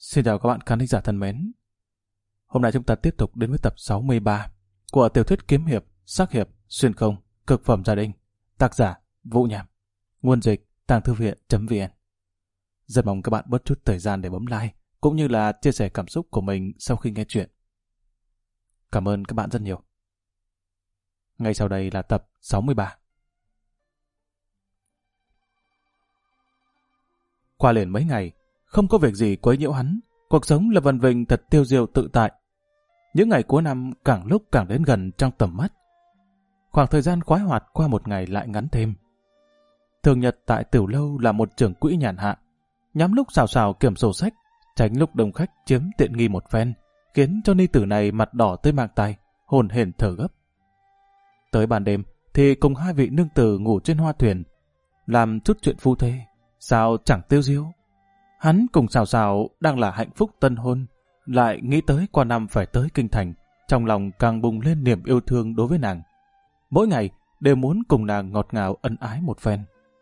Xin chào các bạn khán thính giả thân mến. Hôm nay chúng ta tiếp tục đến với tập 63 của tiểu thuyết kiếm hiệp, sắc hiệp, xuyên không, cực phẩm gia đình. Tác giả Vũ Nham. Nguồn dịch tàngththư viện.vn. Rất mong các bạn bớt chút thời gian để bấm like cũng như là chia sẻ cảm xúc của mình sau khi nghe chuyện. Cảm ơn các bạn rất nhiều. Ngay sau đây là tập 63. Qua liền mấy ngày, không có việc gì quấy nhiễu hắn, cuộc sống Lâm Văn Vinh thật tiêu diêu tự tại. Những ngày cuối năm càng lúc càng đến gần trong tầm mắt. Khoảng thời gian khoái hoạt qua một ngày lại ngắn thêm. Thường nhật tại tiểu lâu là một trưởng quỹ nhàn hạ, nhắm lúc xào xào kiểm sổ sách, tránh lúc đông khách chiếm tiện nghi một phen, khiến cho ni tử này mặt đỏ tới mang tay, hồn hển thở gấp. Tới ban đêm thì cùng hai vị nương tử ngủ trên hoa thuyền, làm chút chuyện phu thê, sao chẳng tiêu diêu. Hắn cùng xào xào đang là hạnh phúc tân hôn, lại nghĩ tới qua năm phải tới kinh thành, trong lòng càng bùng lên niềm yêu thương đối với nàng. Mỗi ngày đều muốn cùng nàng ngọt ngào ân ái một phen.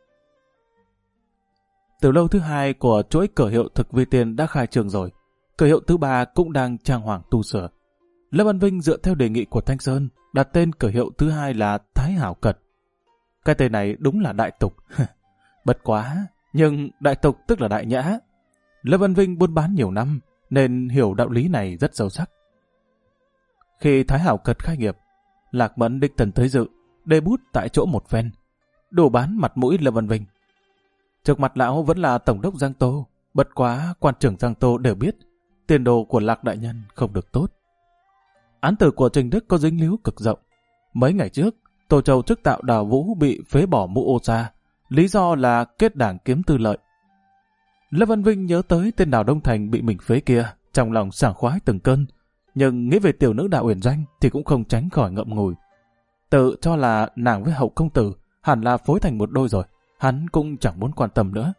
Tiểu lâu thứ hai của chuỗi cửa hiệu thực vi tiền đã khai trương rồi, cửa hiệu thứ ba cũng đang trang hoàng tu sửa. Lâm Văn Vinh dựa theo đề nghị của Thanh Sơn đặt tên cửa hiệu thứ hai là Thái Hảo Cật. Cái tên này đúng là đại tục. Bật quá, nhưng đại tục tức là đại nhã. Lâm Văn Vinh buôn bán nhiều năm nên hiểu đạo lý này rất sâu sắc. Khi Thái Hảo Cật khai nghiệp, Lạc Mẫn đích thân tới dự, đề bút tại chỗ một phen, đủ bán mặt mũi Lâm Văn Vinh. Trước mặt lão vẫn là tổng đốc Giang Tô, bật quá quan trưởng Giang Tô đều biết tiền đồ của Lạc đại nhân không được tốt. Án tử của Trình Đức có dính líu cực rộng. Mấy ngày trước, Tô Châu chức tạo Đào Vũ bị phế bỏ mũ ô sa, lý do là kết đảng kiếm tư lợi. Lâm Văn Vinh nhớ tới tên Đào Đông Thành bị mình phế kia, trong lòng sảng khoái từng cơn, nhưng nghĩ về tiểu nữ Đào Uyển Doanh thì cũng không tránh khỏi ngậm ngùi. Tự cho là nàng với Hậu công tử hẳn là phối thành một đôi rồi, hắn cũng chẳng muốn quan tâm nữa.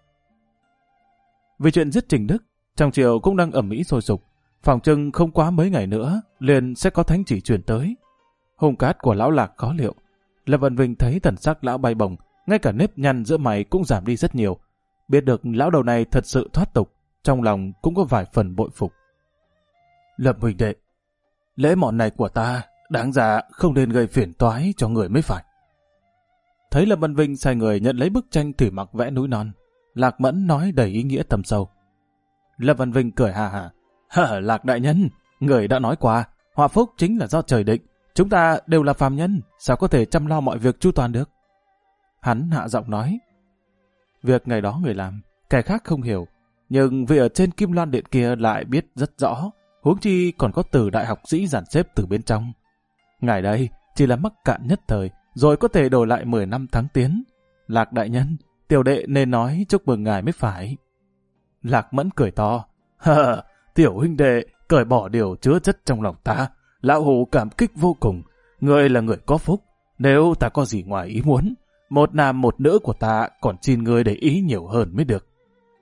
Vì chuyện giết Trình Đức, trong triều cũng đang ầm ĩ sôi sục, phòng trưng không quá mấy ngày nữa liền sẽ có thánh chỉ truyền tới. Hung cát của lão Lạc khó liệu. Lâm Văn Vinh thấy thần sắc lão bay bổng, ngay cả nếp nhăn giữa mày cũng giảm đi rất nhiều. Biết được lão đầu này thật sự thoát tục, trong lòng cũng có vài phần bội phục. Lâm huynh đệ, lễ mọn này của ta đáng ra không nên gây phiền toái cho người mới phải. Thấy Lâm Văn Vinh sai người nhận lấy bức tranh thủy mặc vẽ núi non, Lạc Mẫn nói đầy ý nghĩa thâm sâu. Lâm Văn Vinh cười hà hà. Lạc đại nhân, người đã nói qua, họa phúc chính là do trời định. Chúng ta đều là phàm nhân, sao có thể chăm lo mọi việc chu toàn được? Hắn hạ giọng nói. Việc ngày đó người làm, kẻ khác không hiểu, nhưng vì ở trên Kim Loan Điện kia lại biết rất rõ, huống chi còn có từ đại học sĩ dàn xếp từ bên trong. Ngài đây chỉ là mắc cạn nhất thời, rồi có thể đổi lại 10 năm thắng tiến. Lạc đại nhân, tiểu đệ nên nói chúc mừng ngài mới phải. Lạc Mẫn cười to. Tiểu huynh đệ, cởi bỏ điều chứa chất trong lòng ta. Lão hủ cảm kích vô cùng. Ngươi là người có phúc. Nếu ta có gì ngoài ý muốn, một nam một nữ của ta còn xin ngươi để ý nhiều hơn mới được.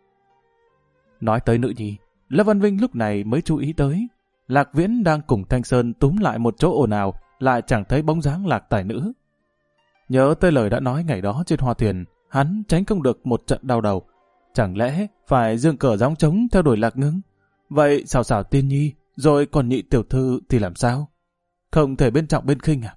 Nói tới nữ nhi, Lâm Văn Vinh lúc này mới chú ý tới. Lạc Viễn đang cùng Thanh Sơn túm lại một chỗ ồn ào, lại chẳng thấy bóng dáng Lạc tài nữ. Nhớ tới lời đã nói ngày đó trên hoa thuyền, hắn tránh không được một trận đau đầu. Chẳng lẽ phải dương cờ gióng trống theo đuổi Lạc Ngưng? Vậy xào xào tiên nhi, rồi còn nhị tiểu thư thì làm sao? Không thể bên trọng bên khinh à?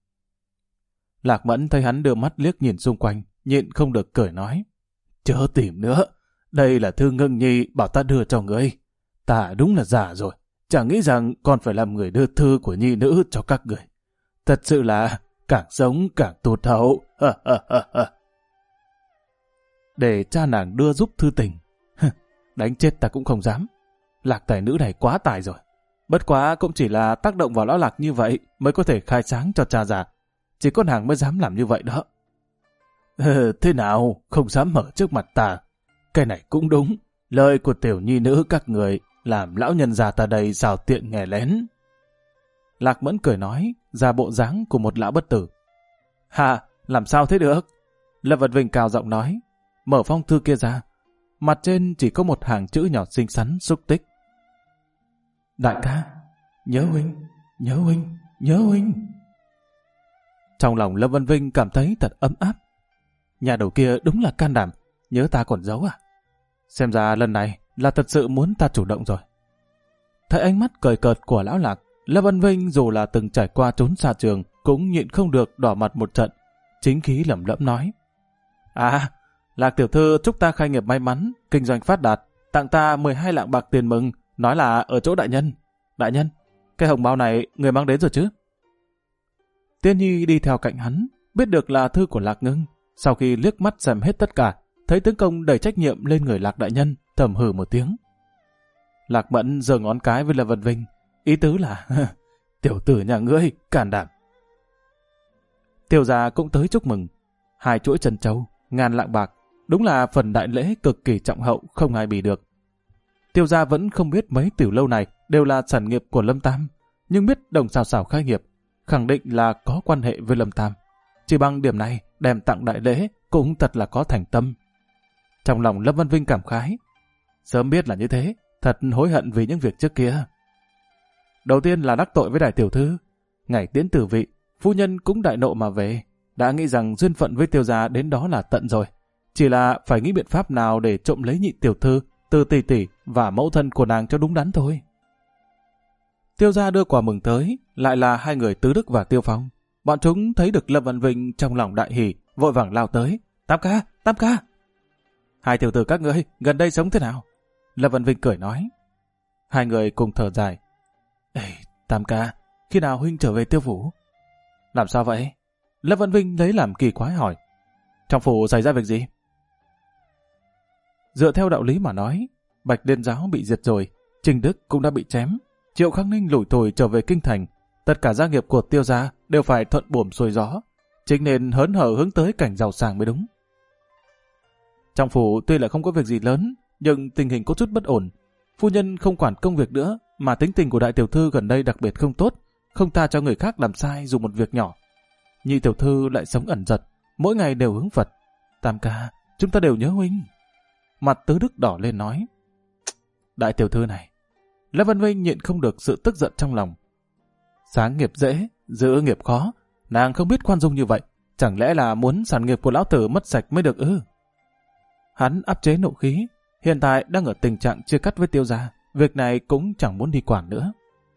Lạc Mẫn thấy hắn đưa mắt liếc nhìn xung quanh, nhịn không được cười nói. Chớ tìm nữa, đây là thư Ngưng nhi bảo ta đưa cho ngươi. Ta đúng là già rồi, chẳng nghĩ rằng còn phải làm người đưa thư của nhi nữ cho các người. Thật sự là càng sống càng tụt hậu. Để cha nàng đưa giúp thư tình. Đánh chết ta cũng không dám. Lạc tài nữ này quá tài rồi. Bất quá cũng chỉ là tác động vào lão Lạc như vậy mới có thể khai sáng cho cha già. Chỉ có nàng mới dám làm như vậy đó. Thế nào, không dám mở trước mặt ta. Cái này cũng đúng. Lời của tiểu nhi nữ các người làm lão nhân già ta đây xào tiện nghe lén. Lạc Mẫn cười nói, ra bộ dáng của một lão bất tử. Làm sao thế được? Lâm Vật Vinh cao giọng nói, mở phong thư kia ra. Mặt trên chỉ có một hàng chữ nhỏ xinh xắn xúc tích. Đại ca, nhớ huynh, nhớ huynh, nhớ huynh. Trong lòng Lâm Văn Vinh cảm thấy thật ấm áp. Nhà đầu kia đúng là can đảm, nhớ ta còn giấu à? Xem ra lần này là thật sự muốn ta chủ động rồi. Thấy ánh mắt cười cợt của lão Lạc, Lâm Văn Vinh dù là từng trải qua trốn xa trường cũng nhịn không được đỏ mặt một trận, chính khí lẩm lẩm nói: À, Lạc tiểu thư chúc ta khai nghiệp may mắn, kinh doanh phát đạt, tặng ta 12 lạng bạc tiền mừng, nói là ở chỗ đại nhân. Đại nhân, cái hồng bao này người mang đến rồi chứ? Tiên Nhi đi theo cạnh hắn, biết được là thư của Lạc Ngưng. Sau khi liếc mắt xem hết tất cả, thấy tướng công đẩy trách nhiệm lên người Lạc đại nhân, thầm hừ một tiếng. Lạc Mẫn giơ ngón cái với Lâm Văn Vinh, ý tứ là tiểu tử nhà ngươi càn đảm. Tiêu gia cũng tới chúc mừng, 2 chuỗi trân châu, 1000 lạng bạc, đúng là phần đại lễ cực kỳ trọng hậu, không ai bì được. Tiêu gia vẫn không biết mấy tiểu lâu này đều là sản nghiệp của Lâm Tam, nhưng biết Đồng Sào Sào khai nghiệp, khẳng định là có quan hệ với Lâm Tam. Chỉ bằng điểm này đem tặng đại lễ cũng thật là có thành tâm. Trong lòng Lâm Văn Vinh cảm khái, sớm biết là như thế, thật hối hận vì những việc trước kia. Đầu tiên là đắc tội với đại tiểu thư, ngày tiễn tử vị, phu nhân cũng đại nộ mà về, đã nghĩ rằng duyên phận với Tiêu gia đến đó là tận rồi, chỉ là phải nghĩ biện pháp nào để trộm lấy nhị tiểu thư từ tỷ tỷ và mẫu thân của nàng cho đúng đắn thôi. Tiêu gia đưa quà mừng tới, lại là 2 người Tứ Đức và Tiêu Phong. Bọn chúng thấy được Lâm Văn Vinh trong lòng đại hỉ, vội vàng lao tới. Tam ca, Tam ca! 2 tiểu tử các ngươi gần đây sống thế nào? Lâm Văn Vinh cười nói. 2 người cùng thở dài. Ê, Tam ca, khi nào huynh trở về Tiêu phủ? Làm sao vậy? Lâm Văn Vinh lấy làm kỳ quái hỏi. Trong phủ xảy ra việc gì? Dựa theo đạo lý mà nói, Bạch Liên giáo bị diệt rồi, Trình Đức cũng đã bị chém, Triệu Khang Ninh lủi thủi trở về kinh thành, tất cả gia nghiệp của Tiêu gia đều phải thuận buồm xuôi gió, chính nên hớn hở hướng tới cảnh giàu sang mới đúng. Trong phủ tuy là không có việc gì lớn, nhưng tình hình có chút bất ổn. Phu nhân không quản công việc nữa, mà tính tình của đại tiểu thư gần đây đặc biệt không tốt, không tha cho người khác làm sai dù một việc nhỏ. Nhị tiểu thư lại sống ẩn giật, mỗi ngày đều hướng Phật. Tam ca, chúng ta đều nhớ huynh. Mặt Tứ Đức đỏ lên nói. Đại tiểu thư này. Lâm Văn Vinh nhịn không được sự tức giận trong lòng. Sáng nghiệp dễ, giữ nghiệp khó, nàng không biết khoan dung như vậy, chẳng lẽ là muốn sản nghiệp của lão tử mất sạch mới được ư? Hắn áp chế nộ khí, hiện tại đang ở tình trạng chia cắt với Tiêu gia, việc này cũng chẳng muốn đi quản nữa.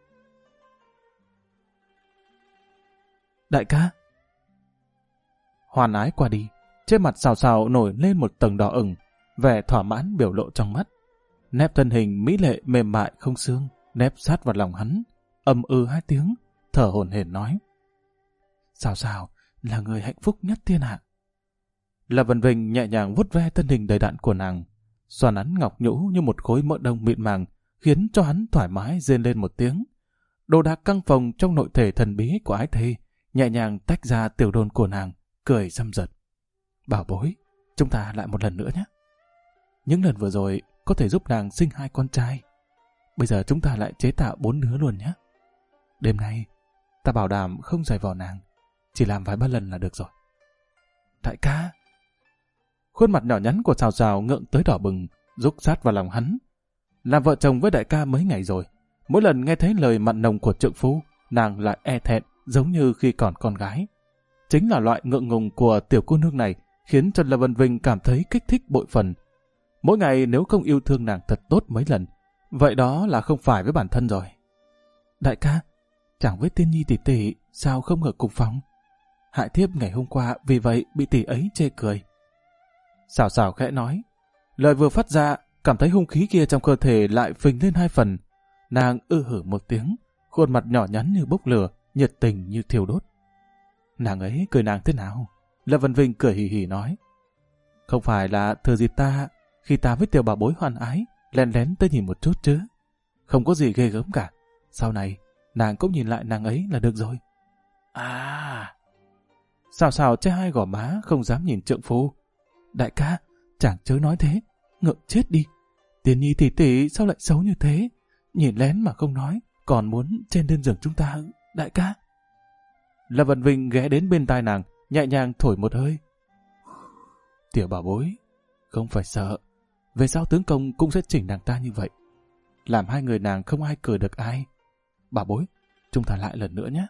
Đại ca. Hoàn ái qua đi, trên mặt Sào Sào nổi lên một tầng đỏ ửng, vẻ thỏa mãn biểu lộ trong mắt. Nép thân hình mỹ lệ mềm mại không xương, nép sát vào lòng hắn, ầm 2 tiếng, thở hổn hển nói. Sào Sào là người hạnh phúc nhất thiên hạ. Lâm Văn Vinh nhẹ nhàng vuốt ve thân hình đầy đặn của nàng, xoàn hắn ngọc nhũ như một khối mỡ đông mịn màng, khiến cho hắn thoải mái rên lên một tiếng. Đồ đạc căng phòng trong nội thể thần bí của ái thê, nhẹ nhàng tách ra tiểu đôn của nàng, cười răm rật. Bảo bối, chúng ta lại một lần nữa nhé. Những lần vừa rồi có thể giúp nàng sinh 2 con trai. Bây giờ chúng ta lại chế tạo 4 đứa luôn nhé. Đêm nay, ta bảo đảm không giày vò nàng, chỉ làm vài ba lần là được rồi. Đại ca. Khuôn mặt nhỏ nhắn của Sào Sào ngượng tới đỏ bừng, rúc sát vào lòng hắn. Làm vợ chồng với đại ca mấy ngày rồi, mỗi lần nghe thấy lời mặn nồng của trượng phu, nàng lại e thẹn giống như khi còn con gái. Chính là loại ngượng ngùng của tiểu cô nương này khiến cho Lâm Văn Vinh cảm thấy kích thích bội phần. Mỗi ngày nếu không yêu thương nàng thật tốt mấy lần, vậy đó là không phải với bản thân rồi. Đại ca, chẳng với Tiên Nhi tỷ tỷ sao không ở cùng phòng? Hại thiếp ngày hôm qua vì vậy bị tỷ ấy chê cười. Sào Sào khẽ nói, lời vừa phát ra, cảm thấy hung khí kia trong cơ thể lại phình lên 2 phần. Nàng hử một tiếng, khuôn mặt nhỏ nhắn như bốc lửa, nhiệt tình như thiêu đốt. Nàng ấy cười nàng thế nào? Lâm Văn Vinh cười hì hì nói, không phải là thừa dịp khi ta với tiểu bảo bối hoan ái, lén lén tới nhìn một chút chứ. Không có gì ghê gớm cả. Sau này, nàng cũng nhìn lại nàng ấy là được rồi. À! Sào Sào che 2 gò má không dám nhìn trượng phu. Đại ca, chàng chớ nói thế, ngượng chết đi. Tiên Nhi tỷ tỷ sao lại xấu như thế? Nhìn lén mà không nói, còn muốn chen lên giường chúng ta, đại ca. Lâm Văn Vinh ghé đến bên tai nàng, nhẹ nhàng thổi một hơi. Tiểu bảo bối, không phải sợ, về sau tướng công cũng sẽ chỉnh nàng ta như vậy, làm 2 người nàng không ai cười được ai. Bảo bối, chúng ta lại lần nữa nhé.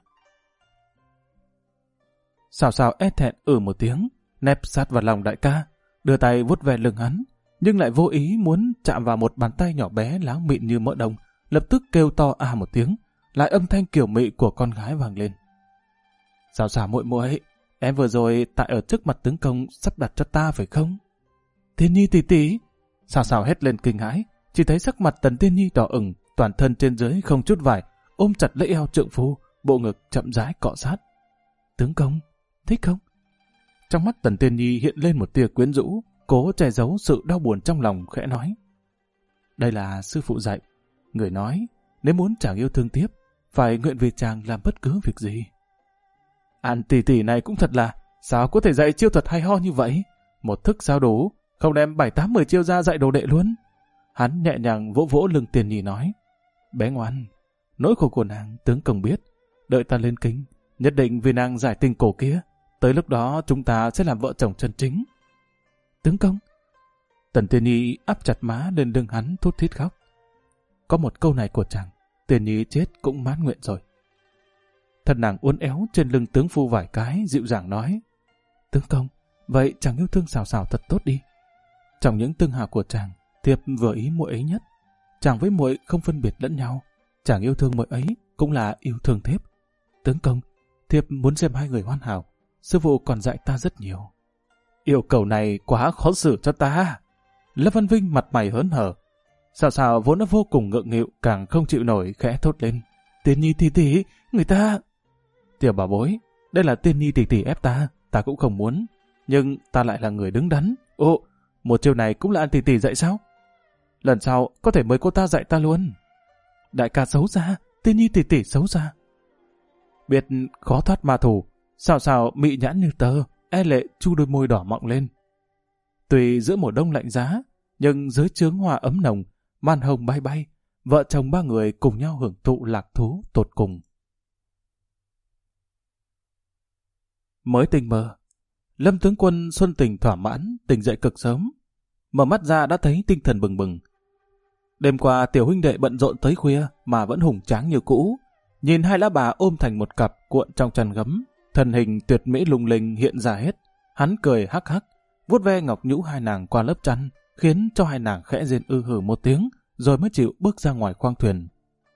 Sào Sào e thẹn một tiếng, nép sát vào lòng đại ca, đưa tay vuốt về lưng hắn, nhưng lại vô ý muốn chạm vào một bàn tay nhỏ bé láng mịn như mỡ đồng, lập tức kêu to a một tiếng, lại âm thanh kiều mị của con gái vang lên. Sao sao muội muội, em vừa rồi tại ở trước mặt tướng công sắp đặt cho ta phải không? Tiên Nhi tỷ tỷ. Sao sao hét lên kinh hãi, chỉ thấy sắc mặt Tần Tiên Nhi đỏ ửng, toàn thân trên dưới không chút vải, ôm chặt lấy eo trượng phu, bộ ngực chậm rãi cọ sát. Tướng công, thích không? Trong mắt Tần Tiên Nhi hiện lên một tia quyến rũ, cố che giấu sự đau buồn trong lòng, khẽ nói. Đây là sư phụ dạy. Người nói, nếu muốn chàng yêu thương tiếp, phải nguyện vì chàng làm bất cứ việc gì. An tỷ tỷ này cũng thật là, sao có thể dạy chiêu thuật hay ho như vậy? Một thức sao đủ, không đem 7-8-10 chiêu ra dạy đồ đệ luôn. Hắn nhẹ nhàng vỗ vỗ lưng Tiên Nhi nói. Bé ngoan, nỗi khổ của nàng tướng công biết, đợi ta lên kinh, nhất định vì nàng giải tình cổ kia, tới lúc đó chúng ta sẽ làm vợ chồng chân chính. Tướng công. Tần Tiên Nhi áp chặt má lên lưng hắn thút thít khóc. Có một câu này của chàng, Tiên Nhi chết cũng mãn nguyện rồi. Thân nàng uốn éo trên lưng tướng phu vài cái, dịu dàng nói. Tướng công, vậy chàng yêu thương Sào Sào thật tốt đi. Trong những tương hào của chàng, thiếp vừa ý muội ấy nhất. Chàng với muội không phân biệt lẫn nhau, chàng yêu thương muội ấy cũng là yêu thương thiếp. Tướng công, thiếp muốn xem hai người hoàn hảo, sư phụ còn dạy ta rất nhiều. Yêu cầu này quá khó xử cho ta. Lâm Văn Vinh mặt mày hớn hở. Sào Sào vốn đã vô cùng ngượng nghịu, càng không chịu nổi, khẽ thốt lên. Tiên Nhi tỷ tỷ, người ta... Tiểu bảo bối, đây là Tiên Nhi tỷ tỷ ép ta cũng không muốn, nhưng ta lại là người đứng đắn. Ồ, một chiêu này cũng là An tỷ tỷ dạy sao? Lần sau có thể mời cô ta dạy ta luôn. Đại ca xấu xa, Tiên Nhi tỷ tỷ xấu xa. Biết khó thoát ma thủ, Sào Sào mị nhãn như tơ, e lệ chu đôi môi đỏ mọng lên. Tuy giữa mùa đông lạnh giá, nhưng dưới chướng hoa ấm nồng, màn hồng bay bay, vợ chồng ba người cùng nhau hưởng thụ lạc thú tột cùng. Mới tỉnh mơ, Lâm tướng quân xuân tình thỏa mãn, tỉnh dậy cực sớm. Mở mắt ra đã thấy tinh thần bừng bừng. Đêm qua tiểu huynh đệ bận rộn tới khuya mà vẫn hùng tráng như cũ. Nhìn hai lá bà ôm thành một cặp cuộn trong chăn gấm, thân hình tuyệt mỹ lung linh hiện ra hết. Hắn cười hắc hắc, vuốt ve ngọc nhũ hai nàng qua lớp chăn, khiến cho hai nàng khẽ rên ư hử một tiếng, rồi mới chịu bước ra ngoài khoang thuyền.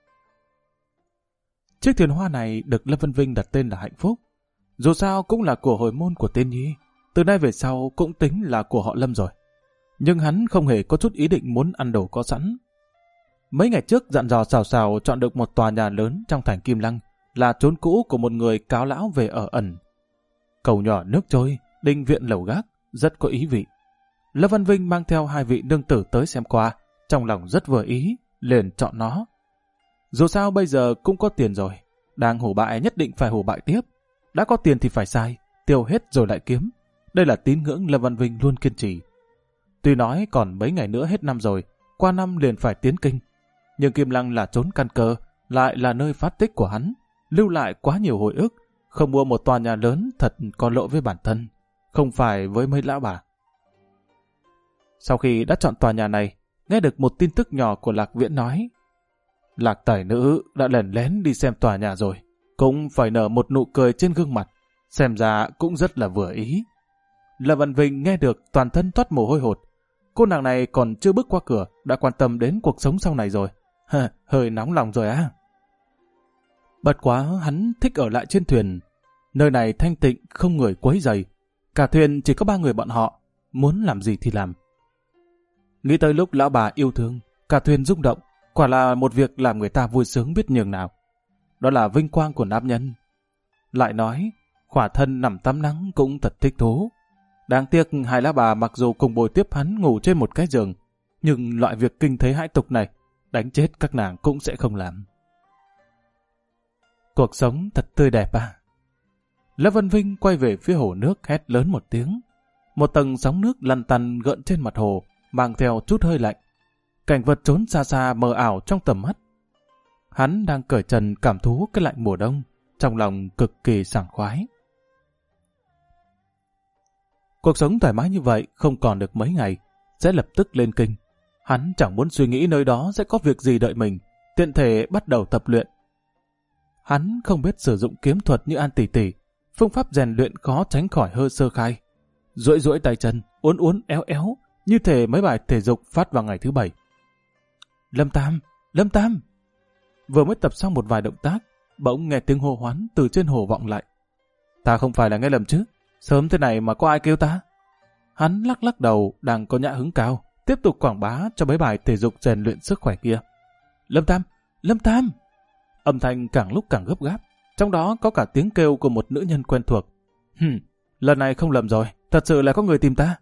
Chiếc thuyền hoa này được Lâm Văn Vinh đặt tên là Hạnh Phúc. Dù sao cũng là của hồi môn của Tiên Nhi, từ nay về sau cũng tính là của họ Lâm rồi. Nhưng hắn không hề có chút ý định muốn ăn đồ có sẵn. Mấy ngày trước dặn dò Sào Sào chọn được một tòa nhà lớn trong thành Kim Lăng, là chốn cũ của một người cáo lão về ở ẩn. Cầu nhỏ nước trôi, đinh viện lầu gác, rất có ý vị. Lâm Văn Vinh mang theo hai vị nương tử tới xem qua, trong lòng rất vừa ý, liền chọn nó. Dù sao bây giờ cũng có tiền rồi, đang hổ bại nhất định phải hổ bại tiếp. Đã có tiền thì phải xài, tiêu hết rồi lại kiếm. Đây là tín ngưỡng Lâm Văn Vinh luôn kiên trì. Tuy nói còn mấy ngày nữa hết năm rồi, qua năm liền phải tiến kinh. Nhưng Kim Lăng là chốn căn cơ, lại là nơi phát tích của hắn, lưu lại quá nhiều hồi ức. Không mua một tòa nhà lớn thật có lỗi với bản thân, không phải với mấy lão bà. Sau khi đã chọn tòa nhà này, nghe được một tin tức nhỏ của Lạc Viễn nói. Lạc tài nữ đã lén lén đi xem tòa nhà rồi, cũng phải nở một nụ cười trên gương mặt, xem ra cũng rất là vừa ý. Lâm Văn Vinh nghe được toàn thân toát mồ hôi hột. Cô nàng này còn chưa bước qua cửa, đã quan tâm đến cuộc sống sau này rồi. Hơi nóng lòng rồi á. Bật quá hắn thích ở lại trên thuyền. Nơi này thanh tịnh, không người quấy rầy. Cả thuyền chỉ có 3 người bọn họ, muốn làm gì thì làm. Nghĩ tới lúc lão bà yêu thương, cả thuyền rung động, quả là một việc làm người ta vui sướng biết nhường nào. Đó là vinh quang của nam nhân. Lại nói, khỏa thân nằm tắm nắng cũng thật thích thú. Đáng tiếc hai lá bà mặc dù cùng bồi tiếp hắn ngủ trên một cái giường, nhưng loại việc kinh thế hãi tục này, đánh chết các nàng cũng sẽ không làm. Cuộc sống thật tươi đẹp à? Lâm Văn Vinh quay về phía hồ nước hét lớn một tiếng. Một tầng sóng nước lăn tăn gợn trên mặt hồ, mang theo chút hơi lạnh. Cảnh vật trốn xa xa mờ ảo trong tầm mắt. Hắn đang cởi trần cảm thú cái lạnh mùa đông, trong lòng cực kỳ sảng khoái. Cuộc sống thoải mái như vậy không còn được mấy ngày, sẽ lập tức lên kinh. Hắn chẳng muốn suy nghĩ nơi đó sẽ có việc gì đợi mình, tiện thể bắt đầu tập luyện. Hắn không biết sử dụng kiếm thuật như An tỷ tỷ, phương pháp rèn luyện khó tránh khỏi hơi sơ khai. Duỗi duỗi tay chân, uốn uốn éo éo, như thể mấy bài thể dục phát vào ngày thứ bảy. Lâm Tam! Lâm Tam! Vừa mới tập xong một vài động tác, bỗng nghe tiếng hô hoán từ trên hồ vọng lại. Ta không phải là nghe lầm chứ? Sớm thế này mà có ai kêu ta? Hắn lắc lắc đầu, đang có nhã hứng cao, tiếp tục quảng bá cho mấy bài thể dục rèn luyện sức khỏe kia. Lâm Tam! Lâm Tam! Âm thanh càng lúc càng gấp gáp, trong đó có cả tiếng kêu của một nữ nhân quen thuộc. Lần này không lầm rồi, thật sự là có người tìm ta.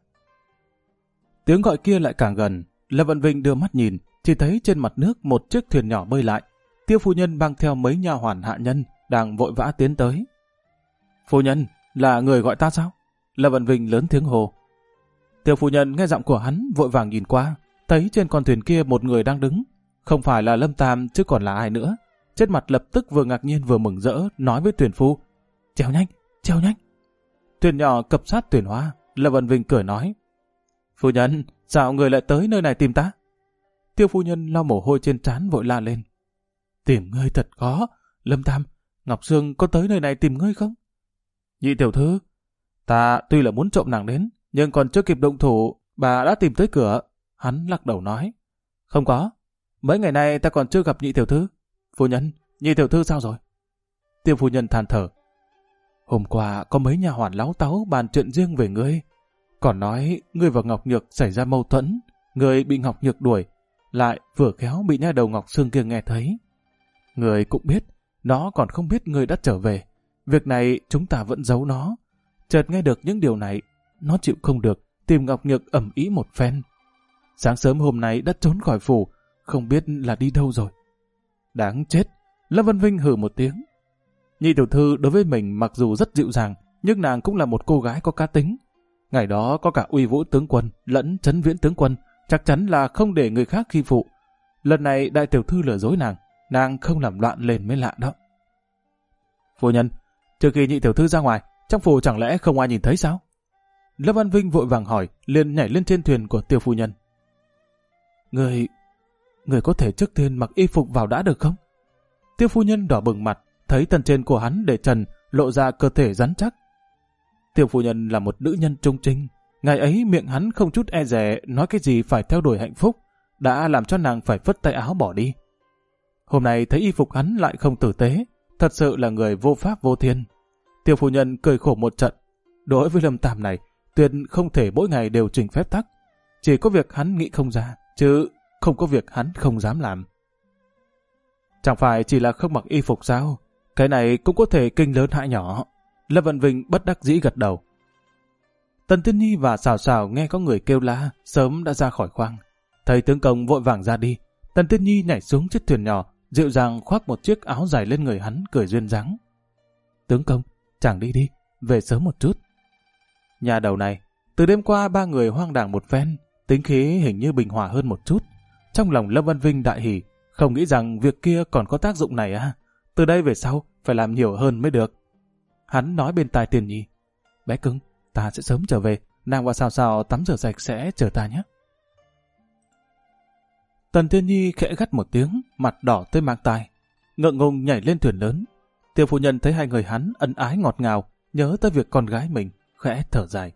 Tiếng gọi kia lại càng gần, Lâm Văn Vinh đưa mắt nhìn, chỉ thấy trên mặt nước một chiếc thuyền nhỏ bơi lại. Tiêu phu nhân mang theo mấy nha hoàn hạ nhân đang vội vã tiến tới. Phu nhân, là người gọi ta sao? Lâm Văn Vinh lớn tiếng hô. Tiêu phu nhân nghe giọng của hắn vội vàng nhìn qua, thấy trên con thuyền kia một người đang đứng. Không phải là Lâm Tam chứ còn là ai nữa. Trên mặt lập tức vừa ngạc nhiên vừa mừng rỡ, nói với thuyền phu. Trèo nhanh, trèo nhanh. Thuyền nhỏ cập sát thuyền hoa, Lâm Văn Vinh cười nói. Phu nhân, sao người lại tới nơi này tìm ta? Tiêu phu nhân lau mồ hôi trên trán vội la lên. Tìm ngươi thật khó. Lâm Tam, Ngọc Sương có tới nơi này tìm ngươi không? Nhị tiểu thư, ta tuy là muốn trộm nàng đến, nhưng còn chưa kịp động thủ, bà đã tìm tới cửa. Hắn lắc đầu nói. Không có, mấy ngày nay ta còn chưa gặp nhị tiểu thư. Phu nhân, nhị tiểu thư sao rồi? Tiêu phu nhân than thở. Hôm qua có mấy nhà hoàn láo táo bàn chuyện riêng về ngươi. Còn nói ngươi và Ngọc Nhược xảy ra mâu thuẫn, ngươi bị Ngọc Nhược đuổi, lại vừa khéo bị nha đầu Ngọc Sương kia nghe thấy. Ngươi cũng biết, nó còn không biết ngươi đã trở về. Việc này chúng ta vẫn giấu nó. Chợt nghe được những điều này, nó chịu không được, tìm Ngọc Nhược ầm ĩ một phen. Sáng sớm hôm nay đã trốn khỏi phủ, không biết là đi đâu rồi. Đáng chết, Lâm Văn Vinh hừ một tiếng. Nhị tiểu thư đối với mình mặc dù rất dịu dàng, nhưng nàng cũng là một cô gái có cá tính. Ngày đó có cả Uy Vũ tướng quân lẫn Trấn Viễn tướng quân, chắc chắn là không để người khác khi phụ. Lần này đại tiểu thư lừa dối nàng không làm loạn lên mới lạ đó. Phu nhân, trước khi nhị tiểu thư ra ngoài, trong phủ chẳng lẽ không ai nhìn thấy sao? Lâm Văn Vinh vội vàng hỏi, liền nhảy lên trên thuyền của Tiêu phu nhân. Người có thể trước tiên mặc y phục vào đã được không? Tiêu phu nhân đỏ bừng mặt, thấy tầng trên của hắn để trần, lộ ra cơ thể rắn chắc. Tiêu phu nhân là một nữ nhân trung trinh, ngày ấy miệng hắn không chút e dè nói cái gì phải theo đuổi hạnh phúc, đã làm cho nàng phải phất tay áo bỏ đi. Hôm nay thấy y phục hắn lại không tử tế, thật sự là người vô pháp vô thiên. Tiêu phu nhân cười khổ một trận. Đối với Lâm Tam này, tuyệt không thể mỗi ngày đều trình phép tắc. Chỉ có việc hắn nghĩ không ra, chứ không có việc hắn không dám làm. Chẳng phải chỉ là không mặc y phục sao? Cái này cũng có thể kinh lớn hại nhỏ. Lâm Văn Vinh bất đắc dĩ gật đầu. Tần Tiên Nhi và Sào Sào nghe có người kêu la, sớm đã ra khỏi khoang. Thấy tướng công vội vàng ra đi, Tần Tiên Nhi nhảy xuống chiếc thuyền nhỏ, dịu dàng khoác một chiếc áo dài lên người hắn, cười duyên dáng. Tướng công, chàng đi đi, về sớm một chút. Nhà đầu này, từ đêm qua ba người hoang đàng một phen, tính khí hình như bình hòa hơn một chút. Trong lòng Lâm Văn Vinh đại hỉ, không nghĩ rằng việc kia còn có tác dụng này à. Từ đây về sau, phải làm nhiều hơn mới được. Hắn nói bên tai Tiên Nhi, bé cưng, ta sẽ sớm trở về, nàng và Sào Sào tắm rửa sạch sẽ chờ ta nhé. Tần Tiên Nhi khẽ gắt một tiếng, mặt đỏ tới mang tai, ngượng ngùng nhảy lên thuyền lớn. Tiêu phu nhân thấy hai người hắn ân ái ngọt ngào, nhớ tới việc con gái mình, khẽ thở dài.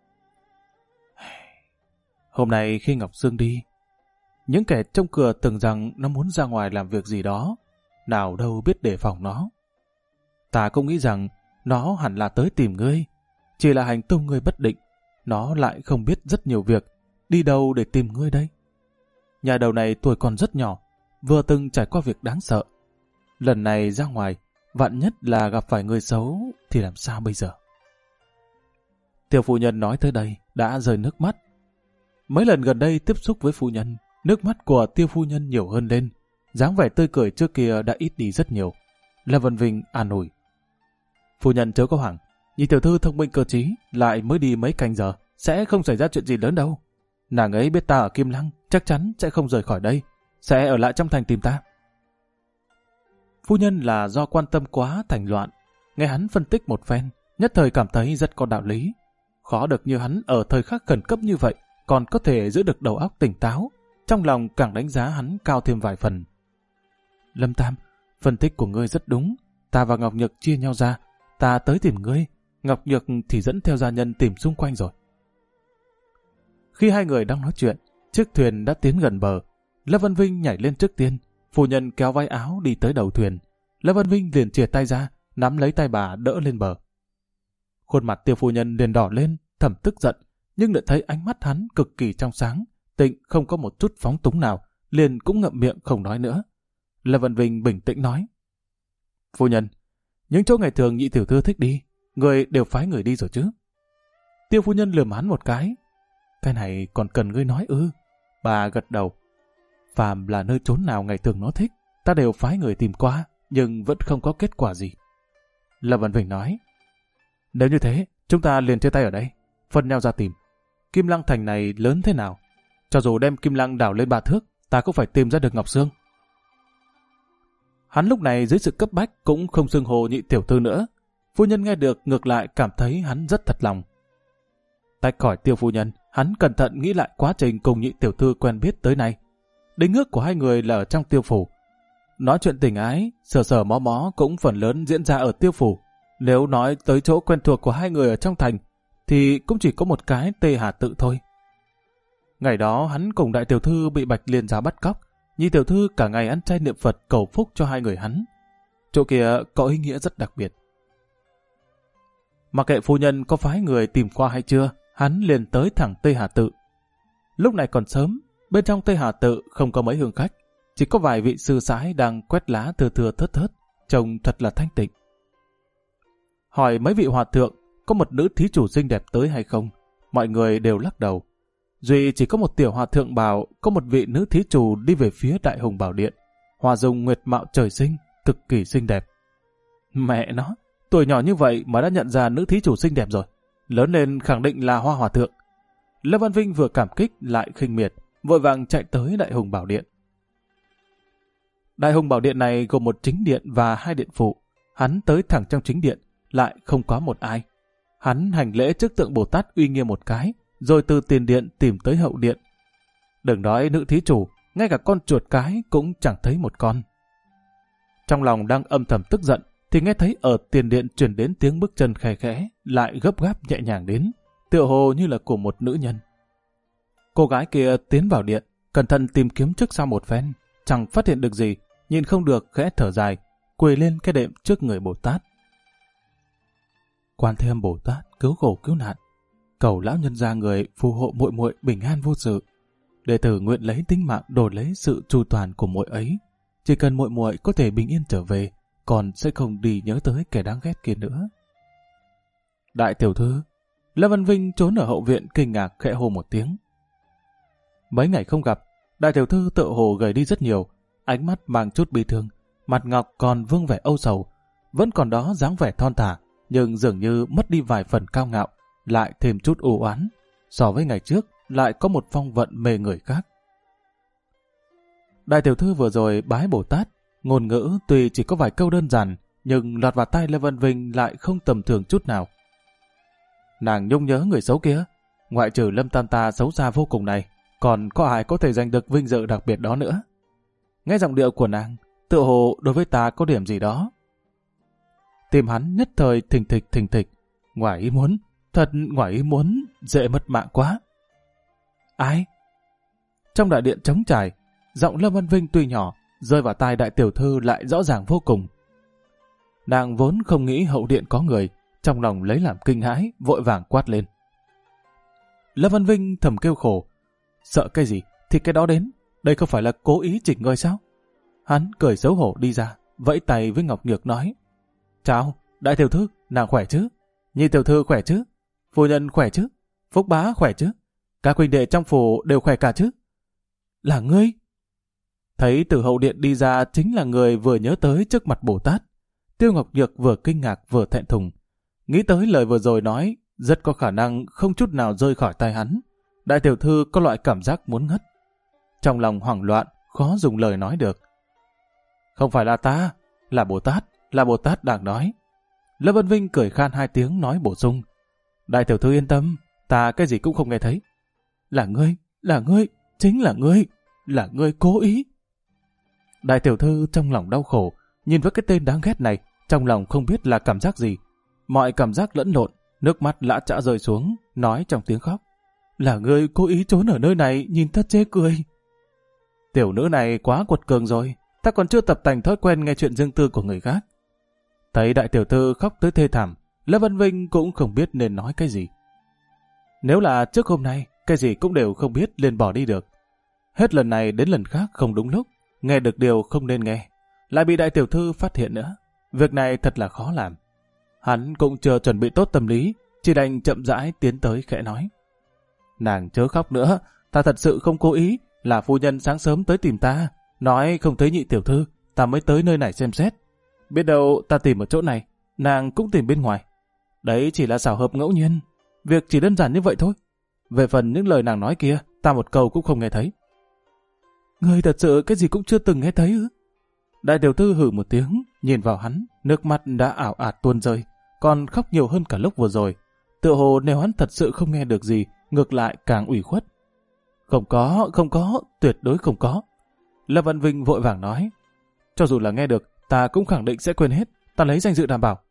Hôm nay khi Ngọc Sương đi, những kẻ trong cửa tưởng rằng nó muốn ra ngoài làm việc gì đó, nào đâu biết đề phòng nó. Ta cũng nghĩ rằng nó hẳn là tới tìm ngươi, chỉ là hành tung ngươi bất định, nó lại không biết rất nhiều việc, đi đâu để tìm ngươi đây. Nhà đầu này tuổi còn rất nhỏ, vừa từng trải qua việc đáng sợ. Lần này ra ngoài, vạn nhất là gặp phải người xấu thì làm sao bây giờ? Tiêu phu nhân nói tới đây đã rơi nước mắt. Mấy lần gần đây tiếp xúc với phu nhân, nước mắt của Tiêu phu nhân nhiều hơn lên, dáng vẻ tươi cười trước kia đã ít đi rất nhiều. Lâm Văn Vinh an ủi. Phu nhân chớ có hoảng, nhị tiểu thư thông minh cơ trí, lại mới đi mấy canh giờ, sẽ không xảy ra chuyện gì lớn đâu. Nàng ấy biết ta ở Kim Lăng, chắc chắn sẽ không rời khỏi đây, sẽ ở lại trong thành tìm ta. Phu nhân là do quan tâm quá thành loạn, nghe hắn phân tích một phen, nhất thời cảm thấy rất có đạo lý. Khó được như hắn ở thời khắc khẩn cấp như vậy, còn có thể giữ được đầu óc tỉnh táo, trong lòng càng đánh giá hắn cao thêm vài phần. Lâm Tam, phân tích của ngươi rất đúng, ta và Ngọc Nhược chia nhau ra, ta tới tìm ngươi, Ngọc Nhược thì dẫn theo gia nhân tìm xung quanh rồi. Khi hai người đang nói chuyện, chiếc thuyền đã tiến gần bờ. Lâm Văn Vinh nhảy lên trước tiên, phu nhân kéo vai áo đi tới đầu thuyền. Lâm Văn Vinh liền chìa tay ra, nắm lấy tay bà đỡ lên bờ. Khuôn mặt Tiêu phu nhân liền đỏ lên, thầm tức giận, nhưng lại thấy ánh mắt hắn cực kỳ trong sáng, tịnh không có một chút phóng túng nào, liền cũng ngậm miệng không nói nữa. Lâm Văn Vinh bình tĩnh nói: Phu nhân, những chỗ ngày thường nhị tiểu thư thích đi, người đều phái người đi rồi chứ? Tiêu phu nhân lườm hắn một cái: Cái này còn cần ngươi nói ư? Bà gật đầu: Phàm là nơi chốn nào ngày thường nó thích, ta đều phái người tìm qua, nhưng vẫn không có kết quả gì. Lâm Văn Vinh nói: Nếu như thế, chúng ta liền chia tay ở đây, phân nhau ra tìm. Kim Lăng thành này lớn thế nào? Cho dù đem Kim Lăng đảo lên 3 thước, ta cũng phải tìm ra được Ngọc Sương. Hắn lúc này dưới sự cấp bách cũng không xưng hồ nhị tiểu thư nữa. Phu nhân nghe được ngược lại cảm thấy hắn rất thật lòng. Tách khỏi Tiêu phu nhân, hắn cẩn thận nghĩ lại quá trình cùng nhị tiểu thư quen biết tới nay. Đính ước của hai người là ở trong Tiêu phủ. Nói chuyện tình ái, sờ sờ mó mó cũng phần lớn diễn ra ở Tiêu phủ. Nếu nói tới chỗ quen thuộc của hai người ở trong thành, thì cũng chỉ có một cái Tê Hà Tự thôi. Ngày đó hắn cùng đại tiểu thư bị Bạch Liên giáo bắt cóc, nhị tiểu thư cả ngày ăn chay niệm Phật cầu phúc cho hai người hắn. Chỗ kia có ý nghĩa rất đặc biệt. Mặc kệ phu nhân có phái người tìm qua hay chưa, hắn liền tới thẳng Tê Hà Tự. Lúc này còn sớm, bên trong Tê Hà Tự không có mấy hương khách, chỉ có vài vị sư sãi đang quét lá thưa thưa thớt thớt, trông thật là thanh tịnh. Hỏi mấy vị hòa thượng có một nữ thí chủ xinh đẹp tới hay không, mọi người đều lắc đầu. Duy chỉ có một tiểu hòa thượng bảo có một vị nữ thí chủ đi về phía Đại Hùng Bảo Điện, hòa dung nguyệt mạo trời sinh, cực kỳ xinh đẹp. Mẹ nó, tuổi nhỏ như vậy mà đã nhận ra nữ thí chủ xinh đẹp rồi, lớn lên khẳng định là Hoa hòa thượng. Lâm Văn Vinh vừa cảm kích lại khinh miệt, vội vàng chạy tới Đại Hùng Bảo Điện. Đại Hùng Bảo Điện này gồm một chính điện và 2 điện phụ. Hắn tới thẳng trong chính điện, lại không có một ai. Hắn hành lễ trước tượng Bồ Tát uy nghiêm một cái, rồi từ tiền điện tìm tới hậu điện. Đừng nói nữ thí chủ, ngay cả con chuột cái cũng chẳng thấy một con. Trong lòng đang âm thầm tức giận, thì nghe thấy ở tiền điện truyền đến tiếng bước chân khẽ khẽ, lại gấp gáp nhẹ nhàng đến, tựa hồ như là của một nữ nhân. Cô gái kia tiến vào điện, cẩn thận tìm kiếm trước sau một phen, chẳng phát hiện được gì, nhìn không được khẽ thở dài, quỳ lên cái đệm trước người Bồ Tát. Quan Thế Âm Bồ Tát cứu khổ cứu nạn, cầu lão nhân gia người phù hộ muội muội bình an vô sự. Đệ tử nguyện lấy tính mạng đổi lấy sự chu toàn của muội ấy. Chỉ cần muội muội có thể bình yên trở về, còn sẽ không đi nhớ tới kẻ đáng ghét kia nữa. Đại tiểu thư, Lâm Văn Vinh trốn ở hậu viện kinh ngạc khẽ hô một tiếng. Mấy ngày không gặp, đại tiểu thư tựa hồ gầy đi rất nhiều, ánh mắt mang chút bi thương, mặt ngọc còn vương vẻ âu sầu, vẫn còn đó dáng vẻ thon thả, nhưng dường như mất đi vài phần cao ngạo, lại thêm chút u oán. So với ngày trước, lại có một phong vận mê người khác. Đại tiểu thư vừa rồi bái Bồ Tát, ngôn ngữ tuy chỉ có vài câu đơn giản, nhưng lọt vào tai Lê Văn Vinh lại không tầm thường chút nào. Nàng nhung nhớ người xấu kia, ngoại trừ Lâm Tam ta xấu xa vô cùng này, còn có ai có thể giành được vinh dự đặc biệt đó nữa? Nghe giọng điệu của nàng, tựa hồ đối với ta có điểm gì đó. Tim hắn nhất thời thình thịch, ngoài ý muốn, thật ngoài ý muốn, dễ mất mạng quá. Ai? Trong đại điện trống trải, giọng Lâm Văn Vinh tuy nhỏ, rơi vào tai đại tiểu thư lại rõ ràng vô cùng. Nàng vốn không nghĩ hậu điện có người, trong lòng lấy làm kinh hãi, vội vàng quát lên. Lâm Văn Vinh thầm kêu khổ, sợ cái gì thì cái đó đến, đây không phải là cố ý chỉnh ngươi sao? Hắn cười xấu hổ đi ra, vẫy tay với Ngọc Nhược nói: Chào, đại tiểu thư, nàng khỏe chứ? Nhị tiểu thư khỏe chứ? Phu nhân khỏe chứ? Phúc bá khỏe chứ? Các huynh đệ trong phủ đều khỏe cả chứ? Là ngươi? Thấy từ hậu điện đi ra chính là người vừa nhớ tới trước mặt Bồ Tát. Tiêu Ngọc Nhược vừa kinh ngạc vừa thẹn thùng. Nghĩ tới lời vừa rồi nói, rất có khả năng không chút nào rơi khỏi tay hắn. Đại tiểu thư có loại cảm giác muốn ngất. Trong lòng hoảng loạn, khó dùng lời nói được. Không phải là ta, là Bồ Tát đang nói. Lâm Văn Vinh cười khan 2 tiếng nói bổ sung. Đại tiểu thư yên tâm, ta cái gì cũng không nghe thấy. Là ngươi, chính là ngươi cố ý. Đại tiểu thư trong lòng đau khổ, nhìn với cái tên đáng ghét này, trong lòng không biết là cảm giác gì. Mọi cảm giác lẫn lộn, nước mắt lã chã rơi xuống, nói trong tiếng khóc. Là ngươi cố ý trốn ở nơi này, nhìn ta chê cười. Tiểu nữ này quá quật cường rồi, ta còn chưa tập tành thói quen nghe chuyện riêng tư của người khác. Thấy đại tiểu thư khóc tới thê thảm, Lâm Văn Vinh cũng không biết nên nói cái gì. Nếu là trước hôm nay, cái gì cũng đều không biết liền bỏ đi được. Hết lần này đến lần khác không đúng lúc, nghe được điều không nên nghe, lại bị đại tiểu thư phát hiện nữa. Việc này thật là khó làm. Hắn cũng chưa chuẩn bị tốt tâm lý, chỉ đành chậm rãi tiến tới khẽ nói. Nàng chớ khóc nữa, ta thật sự không cố ý, là phu nhân sáng sớm tới tìm ta, nói không thấy nhị tiểu thư, ta mới tới nơi này xem xét. Biết đâu ta tìm ở chỗ này, nàng cũng tìm bên ngoài. Đấy chỉ là xảo hợp ngẫu nhiên, việc chỉ đơn giản như vậy thôi. Về phần những lời nàng nói kia, ta một câu cũng không nghe thấy. Ngươi thật sự cái gì cũng chưa từng nghe thấy ư? Đại tiểu thư hử một tiếng, nhìn vào hắn, nước mắt đã ảo ạt tuôn rơi, còn khóc nhiều hơn cả lúc vừa rồi. Tựa hồ nếu hắn thật sự không nghe được gì, ngược lại càng ủy khuất. Không có, tuyệt đối không có. Lâm Văn Vinh vội vàng nói, cho dù là nghe được, ta cũng khẳng định sẽ quên hết, ta lấy danh dự đảm bảo.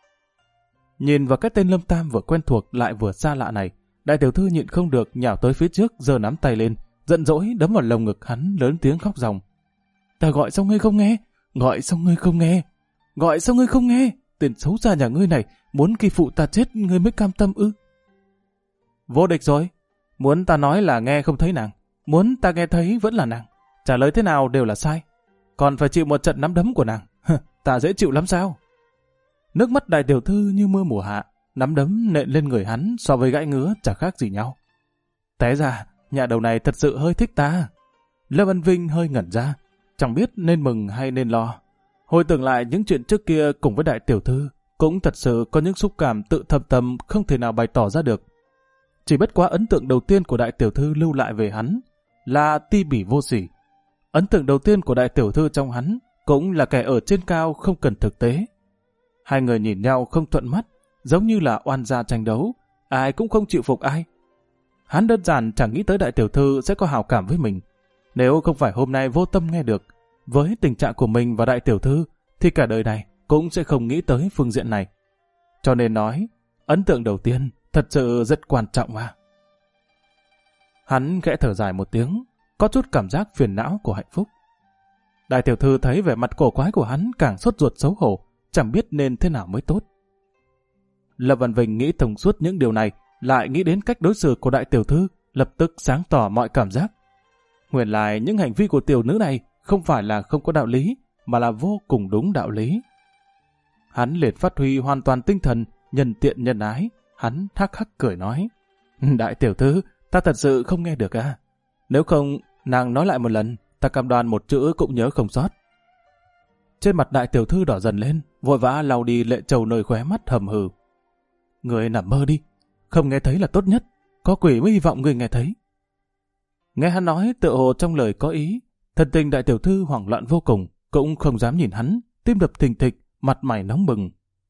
Nhìn vào cái tên Lâm Tam vừa quen thuộc lại vừa xa lạ này, đại tiểu thư nhịn không được nhào tới phía trước, giơ nắm tay lên, giận dỗi đấm vào lồng ngực hắn, lớn tiếng khóc ròng. Ta gọi sao ngươi không nghe? Gọi sao ngươi không nghe? Gọi sao ngươi không nghe? Tên xấu xa nhà ngươi này, muốn khi phụ ta chết ngươi mới cam tâm ư? Vô địch rồi. Muốn ta nói là nghe không thấy nàng, muốn ta nghe thấy vẫn là nàng. Trả lời thế nào đều là sai. Còn phải chịu một trận nắm đấm của nàng. Ta dễ chịu lắm sao? Nước mắt đại tiểu thư như mưa mùa hạ, nắm đấm nện lên người hắn so với gãi ngứa chả khác gì nhau. Té ra, nhà đầu này thật sự hơi thích ta. Lâm Văn Vinh hơi ngẩn ra, chẳng biết nên mừng hay nên lo. Hồi tưởng lại những chuyện trước kia cùng với đại tiểu thư, cũng thật sự có những xúc cảm tự thâm tâm không thể nào bày tỏ ra được. Chỉ bất quá ấn tượng đầu tiên của đại tiểu thư lưu lại về hắn là ti bỉ vô sỉ. Ấn tượng đầu tiên của đại tiểu thư trong hắn cũng là kẻ ở trên cao không cần thực tế. Hai người nhìn nhau không thuận mắt, giống như là oan gia tranh đấu, ai cũng không chịu phục ai. Hắn đơn giản chẳng nghĩ tới đại tiểu thư sẽ có hảo cảm với mình. Nếu không phải hôm nay vô tâm nghe được, với tình trạng của mình và đại tiểu thư, thì cả đời này cũng sẽ không nghĩ tới phương diện này. Cho nên nói, ấn tượng đầu tiên thật sự rất quan trọng mà. Hắn khẽ thở dài một tiếng, có chút cảm giác phiền não của hạnh phúc. Đại tiểu thư thấy vẻ mặt cổ quái của hắn càng sốt ruột xấu hổ, chẳng biết nên thế nào mới tốt. Lâm Văn Vinh nghĩ thông suốt những điều này, lại nghĩ đến cách đối xử của đại tiểu thư, lập tức sáng tỏ mọi cảm giác. Nguyên lại những hành vi của tiểu nữ này không phải là không có đạo lý, mà là vô cùng đúng đạo lý. Hắn liền phát huy hoàn toàn tinh thần, nhân tiện nhân ái, hắn hắc hắc cười nói, đại tiểu thư, ta thật sự không nghe được à? Nếu không, nàng nói lại một lần, ta cam đoan một chữ cũng nhớ không sót. Trên mặt đại tiểu thư đỏ dần lên, vội vã lau đi lệ trầu nơi khóe mắt hầm hừ. Người nằm mơ đi, không nghe thấy là tốt nhất, có quỷ mới hy vọng người nghe thấy. Nghe hắn nói tựa hồ trong lời có ý, thần tình đại tiểu thư hoảng loạn vô cùng, cũng không dám nhìn hắn, tim đập thình thịch, mặt mày nóng bừng.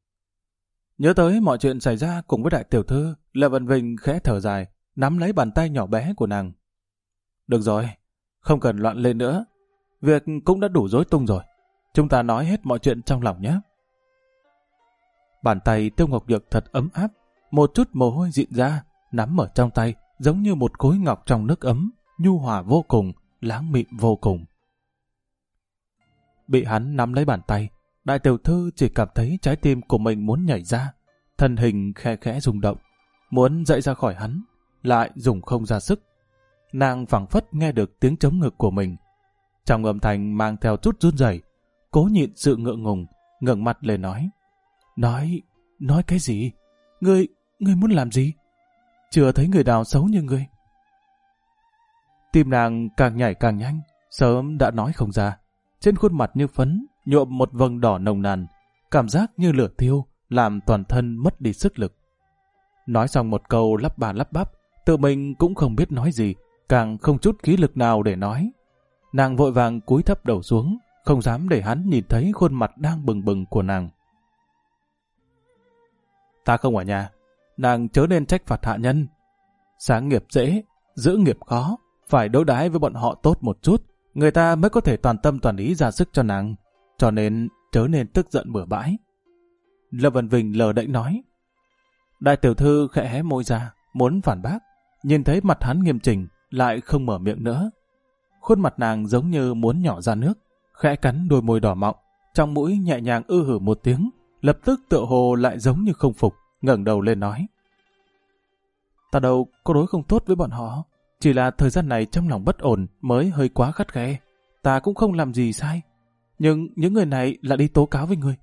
Nhớ tới mọi chuyện xảy ra cùng với đại tiểu thư, Lâm Văn Vinh khẽ thở dài, nắm lấy bàn tay nhỏ bé của nàng. Được rồi, không cần loạn lên nữa, việc cũng đã đủ rối tung rồi, chúng ta nói hết mọi chuyện trong lòng nhé. Bàn tay Tiêu Ngọc Nhược thật ấm áp, một chút mồ hôi dịn ra, nắm ở trong tay, giống như một khối ngọc trong nước ấm, nhu hòa vô cùng, láng mịn vô cùng. Bị hắn nắm lấy bàn tay, đại tiểu thư chỉ cảm thấy trái tim của mình muốn nhảy ra, thân hình khe khẽ rung động, muốn dậy ra khỏi hắn, lại dùng không ra sức. Nàng phảng phất nghe được tiếng trống ngực của mình, trong âm thanh mang theo chút run rẩy, cố nhịn sự ngượng ngùng, ngẩng mặt lên nói. Nói cái gì? Ngươi muốn làm gì? Chưa thấy người nào xấu như ngươi. Tim nàng càng nhảy càng nhanh, sớm đã nói không ra. Trên khuôn mặt như phấn, nhuộm một vầng đỏ nồng nàn, cảm giác như lửa thiêu, làm toàn thân mất đi sức lực. Nói xong một câu lắp bà lắp bắp, tự mình cũng không biết nói gì, càng không chút khí lực nào để nói. Nàng vội vàng cúi thấp đầu xuống, không dám để hắn nhìn thấy khuôn mặt đang bừng bừng của nàng. Ta không ở nhà, nàng chớ nên trách phạt hạ nhân. Sáng nghiệp dễ, giữ nghiệp khó, phải đối đãi với bọn họ tốt một chút, người ta mới có thể toàn tâm toàn ý ra sức cho nàng, cho nên chớ nên tức giận bừa bãi. Lâm Văn Vinh lờ đễnh nói. Đại tiểu thư khẽ hé môi ra, muốn phản bác, nhìn thấy mặt hắn nghiêm chỉnh, lại không mở miệng nữa. Khuôn mặt nàng giống như muốn nhỏ ra nước, khẽ cắn đôi môi đỏ mọng, trong mũi nhẹ nhàng hử một tiếng, lập tức tựa hồ lại giống như không phục, ngẩng đầu lên nói. Ta đâu có đối không tốt với bọn họ, chỉ là thời gian này trong lòng bất ổn mới hơi quá khắt khe, ta cũng không làm gì sai, nhưng những người này lại đi tố cáo với ngươi.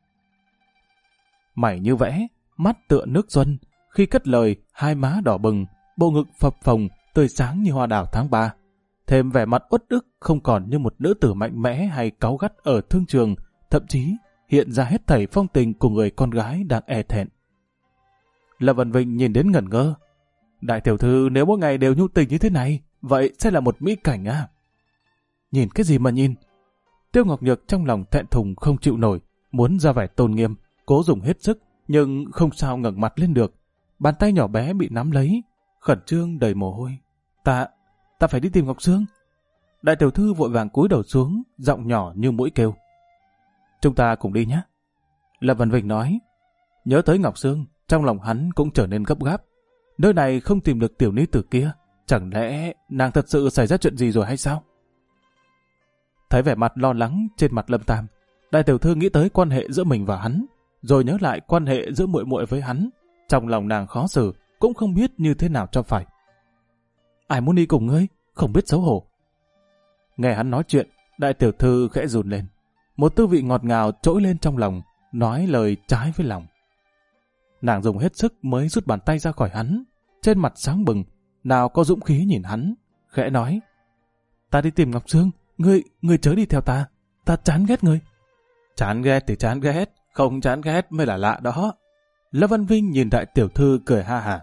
Mày như vẽ, mắt tựa nước xuân, khi cất lời hai má đỏ bừng, bộ ngực phập phồng, tươi sáng như hoa đào tháng 3. Thêm vẻ mặt uất ức không còn như một nữ tử mạnh mẽ hay cáu gắt ở thương trường, thậm chí hiện ra hết thảy phong tình của người con gái đang e thẹn. Lâm Văn Vinh nhìn đến ngẩn ngơ. Đại tiểu thư nếu mỗi ngày đều nhu tình như thế này, vậy sẽ là một mỹ cảnh à? Nhìn cái gì mà nhìn? Tiêu Ngọc Nhược trong lòng thẹn thùng không chịu nổi, muốn ra vẻ tôn nghiêm, cố dùng hết sức, nhưng không sao ngẩng mặt lên được. Bàn tay nhỏ bé bị nắm lấy, khẩn trương đầy mồ hôi. Ta phải đi tìm Ngọc Sương. Đại tiểu thư vội vàng cúi đầu xuống, giọng nhỏ như mũi kêu. Chúng ta cùng đi nhé. Lâm Văn Vinh nói. Nhớ tới Ngọc Sương, trong lòng hắn cũng trở nên gấp gáp. Nơi này không tìm được tiểu nữ tử kia, chẳng lẽ nàng thật sự xảy ra chuyện gì rồi hay sao? Thấy vẻ mặt lo lắng trên mặt Lâm Tam, đại tiểu thư nghĩ tới quan hệ giữa mình và hắn, rồi nhớ lại quan hệ giữa muội muội với hắn. Trong lòng nàng khó xử, cũng không biết như thế nào cho phải. Ai muốn đi cùng ngươi, không biết xấu hổ. Nghe hắn nói chuyện, đại tiểu thư khẽ run lên. Một tư vị ngọt ngào trỗi lên trong lòng, nói lời trái với lòng. Nàng dùng hết sức mới rút bàn tay ra khỏi hắn, trên mặt sáng bừng, nào có dũng khí nhìn hắn, khẽ nói. Ta đi tìm Ngọc Sương, ngươi chớ đi theo ta chán ghét ngươi. Chán ghét thì chán ghét, không chán ghét mới là lạ đó. Lâm Văn Vinh nhìn đại tiểu thư cười ha hả.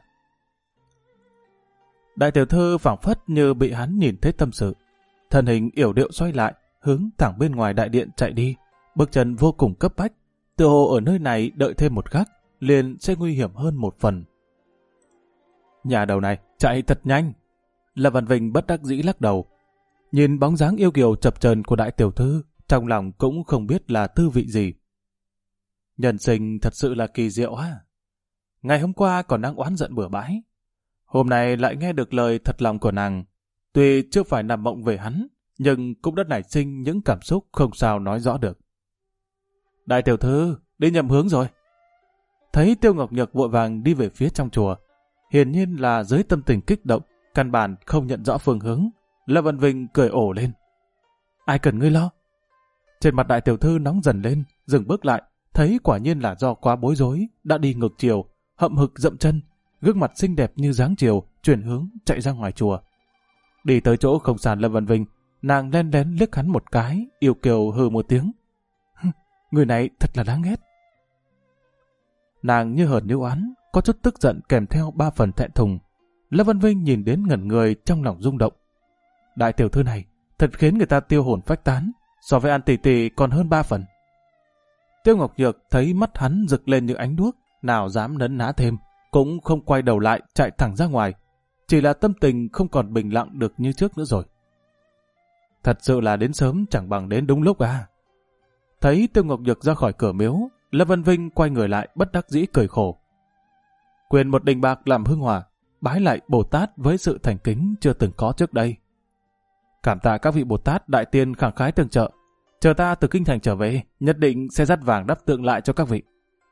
Đại tiểu thư phảng phất như bị hắn nhìn thấy tâm sự. Thân hình yểu điệu xoay lại, hướng thẳng bên ngoài đại điện chạy đi, bước chân vô cùng cấp bách. Tựa hồ ở nơi này đợi thêm một khắc, liền sẽ nguy hiểm hơn một phần. Nhà đầu này, chạy thật nhanh. Lâm Văn Vinh bất đắc dĩ lắc đầu. Nhìn bóng dáng yêu kiều chập chờn của đại tiểu thư, trong lòng cũng không biết là tư vị gì. Nhân sinh thật sự là kỳ diệu ha. Ngày hôm qua còn đang oán giận bừa bãi, hôm nay lại nghe được lời thật lòng của nàng. Tuy chưa phải nằm mộng về hắn, nhưng cũng đã nảy sinh những cảm xúc không sao nói rõ được. Đại tiểu thư, đi nhầm hướng rồi. Thấy Tiêu Ngọc Nhược vội vàng đi về phía trong chùa, hiển nhiên là dưới tâm tình kích động, căn bản không nhận rõ phương hướng. Lâm Văn Vinh cười ổ lên. Ai cần ngươi lo? Trên mặt đại tiểu thư nóng dần lên, dừng bước lại, thấy quả nhiên là do quá bối rối, đã đi ngược chiều, hậm hực dậm chân, gương mặt xinh đẹp như dáng chiều, chuyển hướng chạy ra ngoài chùa. Đi tới chỗ không sàn Lâm Văn Vinh, nàng len lén liếc hắn một cái, yêu kiều hừ một tiếng. Người này thật là đáng ghét. Nàng như hờn như oán, có chút tức giận kèm theo 3 phần thẹn thùng. Lâm Văn Vinh nhìn đến ngẩn người trong lòng rung động. Đại tiểu thư này thật khiến người ta tiêu hồn phách tán, so với An tỷ tỷ còn hơn 3 phần. Tiêu Ngọc Nhược thấy mắt hắn rực lên như ánh đuốc, nào dám nấn ná thêm, cũng không quay đầu lại chạy thẳng ra ngoài. Chỉ là tâm tình không còn bình lặng được như trước nữa rồi. Thật sự là đến sớm chẳng bằng đến đúng lúc à. Thấy Tiêu Ngọc Nhược ra khỏi cửa miếu, Lâm Văn Vinh quay người lại bất đắc dĩ cười khổ. Quyền một đình bạc làm hương hỏa, bái lại Bồ Tát với sự thành kính chưa từng có trước đây. Cảm tạ các vị Bồ Tát đại tiên khẳng khái tương trợ. Chờ ta từ kinh thành trở về, nhất định sẽ dắt vàng đắp tượng lại cho các vị.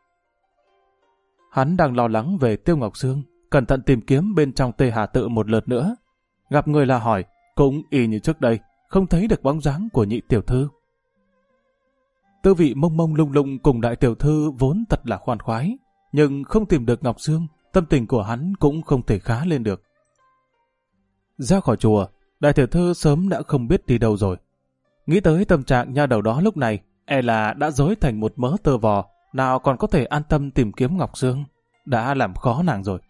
Hắn đang lo lắng về Tiêu Ngọc Sương, cẩn thận tìm kiếm bên trong Tê Hà Tự một lượt nữa. Gặp người là hỏi, cũng y như trước đây, không thấy được bóng dáng của nhị tiểu thư. Tư vị mông mông lung lung cùng đại tiểu thư vốn thật là khoan khoái, nhưng không tìm được Ngọc Sương, tâm tình của hắn cũng không thể khá lên được. Ra khỏi chùa, đại tiểu thư sớm đã không biết đi đâu rồi. Nghĩ tới tâm trạng nha đầu đó lúc này, e là đã rối thành một mớ tơ vò, nào còn có thể an tâm tìm kiếm Ngọc Sương, đã làm khó nàng rồi.